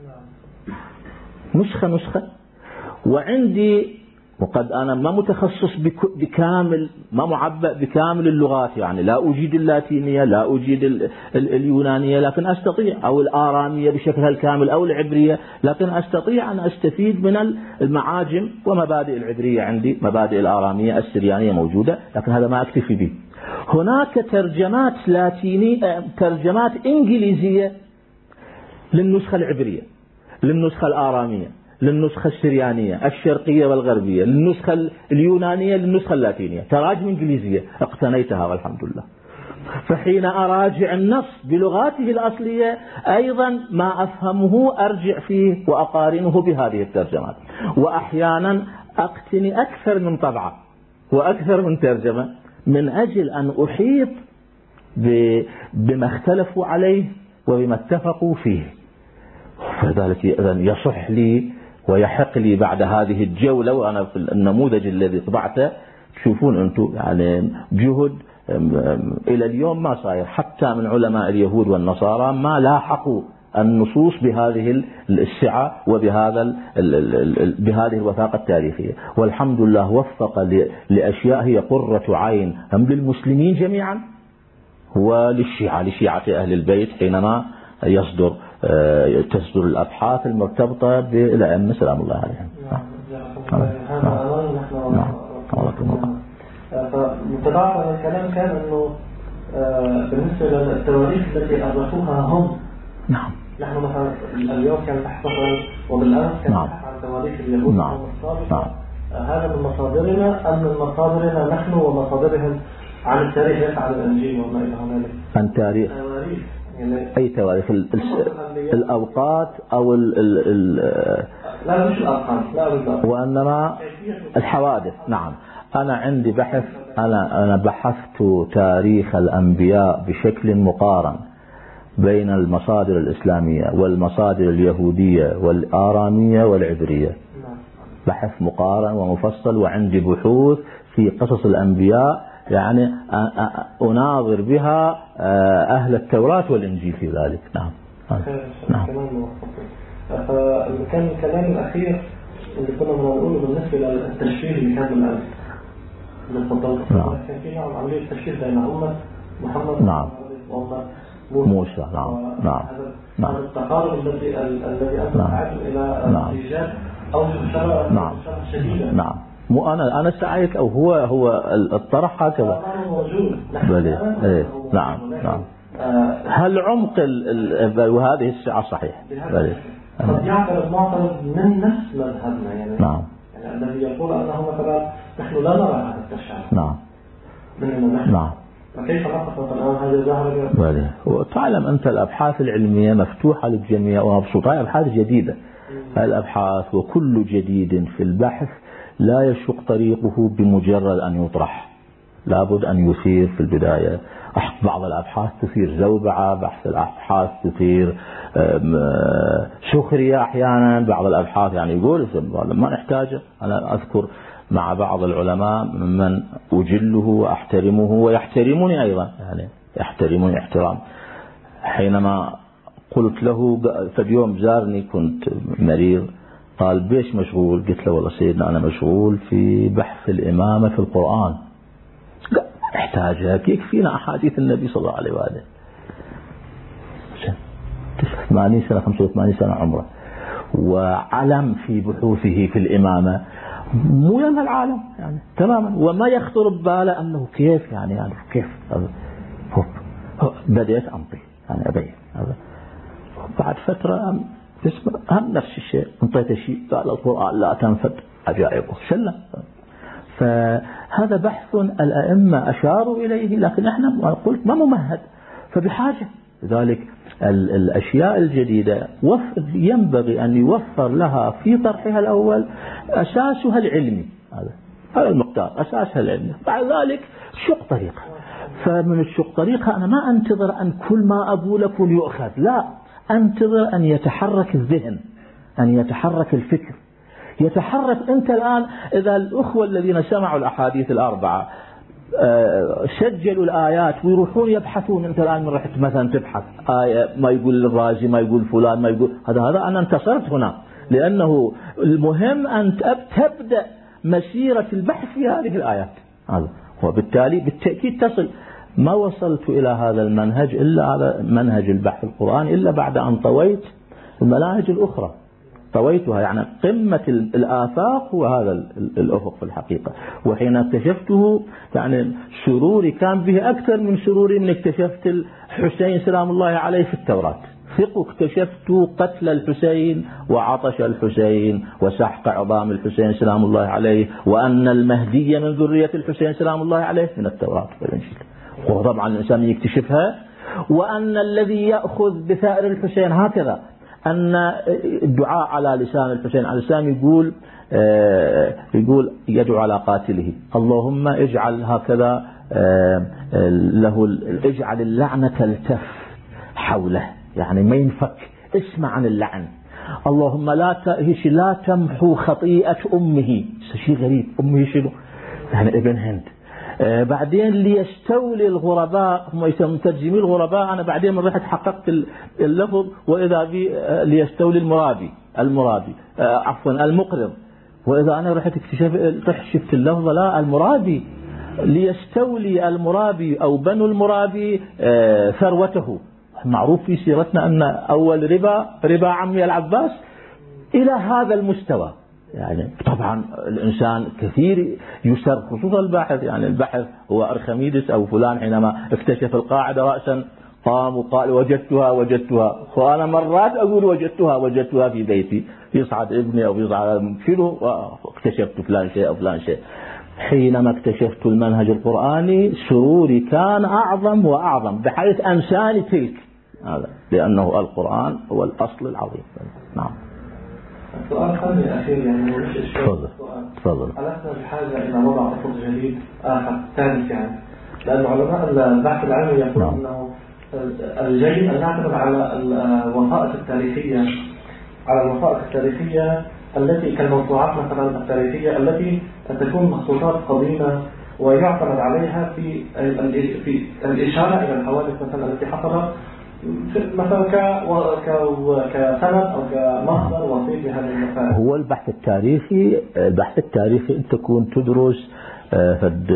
نسخة نسخة. وعندي وقد أنا ما متخصص بكامل، ما معبأ بكامل اللغات، يعني لا أجيد اللاتينية لا أجيد اليونانية، لكن أستطيع، أو الآرامية بشكلها الكامل أو العبرية، لكن أستطيع أن أستفيد من المعاجم ومبادئ العبرية عندي، مبادئ الآرامية السريانية موجودة، لكن هذا ما أكتفي به. هناك ترجمات لاتينية، ترجمات إنجليزية للنسخة العبرية، للنسخة الآرامية، للنسخة السريانية الشرقية والغربية، للنسخة اليونانية، للنسخة اللاتينية، تراجم إنجليزية اقتنيتها والحمد لله. فحين أراجع النص بلغاته الأصلية أيضا ما أفهمه أرجع فيه وأقارنه بهذه الترجمات، وأحيانا أقتني أكثر من طبعة وأكثر من ترجمة من أجل أن أحيط بما اختلفوا عليه وبما اتفقوا فيه. فذلك يصح لي ويحق لي بعد هذه الجولة، وأنا في النموذج الذي طبعته تشوفون أنتم يعني جهد إلى اليوم ما صاير، حتى من علماء اليهود والنصارى ما لاحقوا النصوص بهذه السعة وبهذا بهذه الوثاقة التاريخية. والحمد لله وفق لأشياء هي قرة عين هم للمسلمين جميعا وللشيعة لشيعة أهل البيت حينما يصدر تصدر الأبحاث المرتبطة بالأئمة سلام الله عليهم. نعم. فمتابعة الكلام كان أنه بالنسبة للتواريخ التي أرخوها هم، نعم، نحن مثلا اليوم كان بحثنا وبالأمس كان نعم. بحث عن تواريخ اليهود نعم. نعم. هذا من مصادرنا أم من مصادرنا نحن ومصادرهم عن التاريخ ليس عن الإنجيل وما إلى هنالك؟ عن تاريخ يعني أي تواريخ الأوقات أو ال ال ال لا مش الأوقات لا بالضبط وإنما الحوادث. نعم، أنا عندي بحث، أنا أنا بحثت تاريخ الأنبياء بشكل مقارن بين المصادر الإسلامية والمصادر اليهودية والآرامية والعبرية، بحث مقارن ومفصل، وعندي بحوث في قصص الأنبياء يعني أناظر بها أهل التوراة والإنجيل في ذلك. نعم. نعم. فكان الكلام الأخير اللي كنا بنقوله بالنسبة للتشفير اللي كان بالأمس اللي تفضلت، نعم. كان في نوع عملية تشفير بين أمة محمد نعم. وأمة موسى. نعم. نعم. نعم. التقارب الذي الذي أدى نعم. إلى إيجاد أو شرع نعم. شديدة. نعم. مو أنا أنا سعيت أو هو هو الطرح هكذا. بلي. إيه. نعم. نعم. هل عمق ال وهذه السعة صحيح. بلي. قد يعترض معترض من نفس مذهبنا يعني. نعم. يعني الذي يقول أنه مثلا نحن لا نرى هذا التشعب. نعم. مننا نحن. نعم. فكيف نقف الآن هذا ظاهر؟ بلي. وتعلم أنت الأبحاث العلمية مفتوحة للجميع ومبسوطة، أبحاث جديدة. الأبحاث وكل جديد في البحث لا يشق طريقه بمجرد أن يطرح، لابد أن يثير في البداية. بعض الأبحاث تثير زوبعة، بعض الأبحاث تثير سخرية أحيانا، بعض الأبحاث يعني يقول ما نحتاجه. أنا أذكر مع بعض العلماء ممن أجله وأحترمه ويحترمني أيضا، يعني يحترمني احترام، حينما قلت له فاليوم زارني كنت مريض، قال بيش مشغول؟ قلت له والله سيدنا أنا مشغول في بحث الإمامة في القرآن. احتاجها كيف فينا أحاديث النبي صلى الله عليه وآله. ثمانين سنة خمسة وثمانين سنة عمره وعلم في بحوثه في الإمامة مو يم العالم يعني تماما، وما يخطر بباله أنه كيف يعني يعني كيف بديت أمضي يعني أبين. بعد فترة هم نفس الشيء، انطيت شيء قال القرآن لا تنفد عجائبه شلة. فهذا بحث الأئمة أشاروا إليه، لكن احنا قلت ما ممهد، فبحاجة لذلك الأشياء الجديدة ينبغي أن يوفر لها في طرحها الأول أساسها العلمي، هذا هذا المقدار أساسها العلمي، بعد ذلك شق طريقة. فمن الشق طريقة أنا ما أنتظر أن كل ما أقول لكم يؤخذ، لا، أنتظر أن يتحرك الذهن، أن يتحرك الفكر، يتحرك. أنت الآن إذا الأخوة الذين سمعوا الأحاديث الأربعة سجلوا الآيات ويروحون يبحثون، أنت الآن من رحت مثلا تبحث آية ما يقول الرازي ما يقول فلان ما يقول هذا هذا أنا انتصرت هنا، لأنه المهم أن تبدأ مسيرة البحث في هذه الآيات هذا، وبالتالي بالتأكيد تصل. ما وصلت إلى هذا المنهج إلا على منهج البحث القرآني إلا بعد أن طويت المناهج الأخرى، طويتها يعني قمة الآفاق وهذا الأفق في الحقيقة. وحين اكتشفته يعني سروري كان به أكثر من سروري من اكتشفت الحسين سلام الله عليه في التوراة. ثق اكتشفت قتل الحسين وعطش الحسين وسحق عظام الحسين سلام الله عليه، وأن المهدي من ذرية الحسين سلام الله عليه من التوراة والإنجيل، وطبعا الإنسان يكتشفها. وأن الذي يأخذ بثائر الحسين هكذا، أن الدعاء على لسان الحسين عليه السلام يقول يقول يدعو على قاتله اللهم اجعل هكذا له اجعل اللعنة تلتف حوله، يعني ما ينفك، اسمع عن اللعن. اللهم لا لا تمحو خطيئة أمه، شيء غريب، أمه شنو؟ يعني ابن هند. آه بعدين ليستولي الغرباء، هم يسمون مترجمي الغرباء. أنا بعدين من رحت حققت اللفظ وإذا بي آه ليستولي المرابي المرابي آه عفوا المقرض، وإذا أنا رحت اكتشف رحت شفت اللفظ لا المرابي، ليستولي المرابي أو بنو المرابي آه ثروته. معروف في سيرتنا أن أول ربا ربا عمي العباس إلى هذا المستوى. يعني طبعا الإنسان كثير يسر، خصوصا الباحث. يعني البحث هو أرخميدس أو فلان حينما اكتشف القاعدة رأسا قام وقال وجدتها وجدتها، وأنا مرات أقول وجدتها وجدتها في بيتي، يصعد ابني أو يصعد شنو واكتشفت فلان شيء أو فلان شيء. حينما اكتشفت المنهج القرآني سروري كان أعظم وأعظم، بحيث أنساني تلك هذا، لأنه القرآن هو الأصل العظيم. نعم. السؤال الثاني الأخير يعني مش إشكال. تفضل تفضل. ألسنا بحاجة إلى وضع خطوط جديد آخر ثالث يعني، لأن علماء البحث العلمي يقول نعم. أنه الجيد أن نعتمد على الوثائق التاريخية، على الوثائق التاريخية التي كالموضوعات مثلا التاريخية التي تكون مخطوطات قديمة ويعتمد عليها في في الإشارة إلى الحوادث مثلا التي حصلت مثلا كسند أو كمصدر وسيط لهذه المسائل. هو البحث التاريخي، البحث التاريخي أن تكون تدرس فد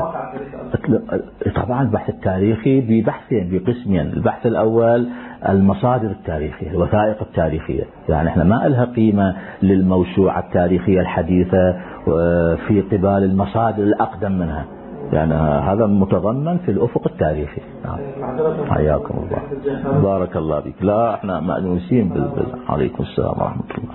طبعا البحث التاريخي ببحثين بقسمين. البحث الأول المصادر التاريخية، الوثائق التاريخية، يعني احنا ما لها قيمة للموسوعة التاريخية الحديثة في قبال المصادر الأقدم منها، يعني هذا متضمن في الأفق التاريخي. نعم. حياكم الله، بارك الله بك. لا احنا مأنوسين بال عليكم السلام ورحمة الله.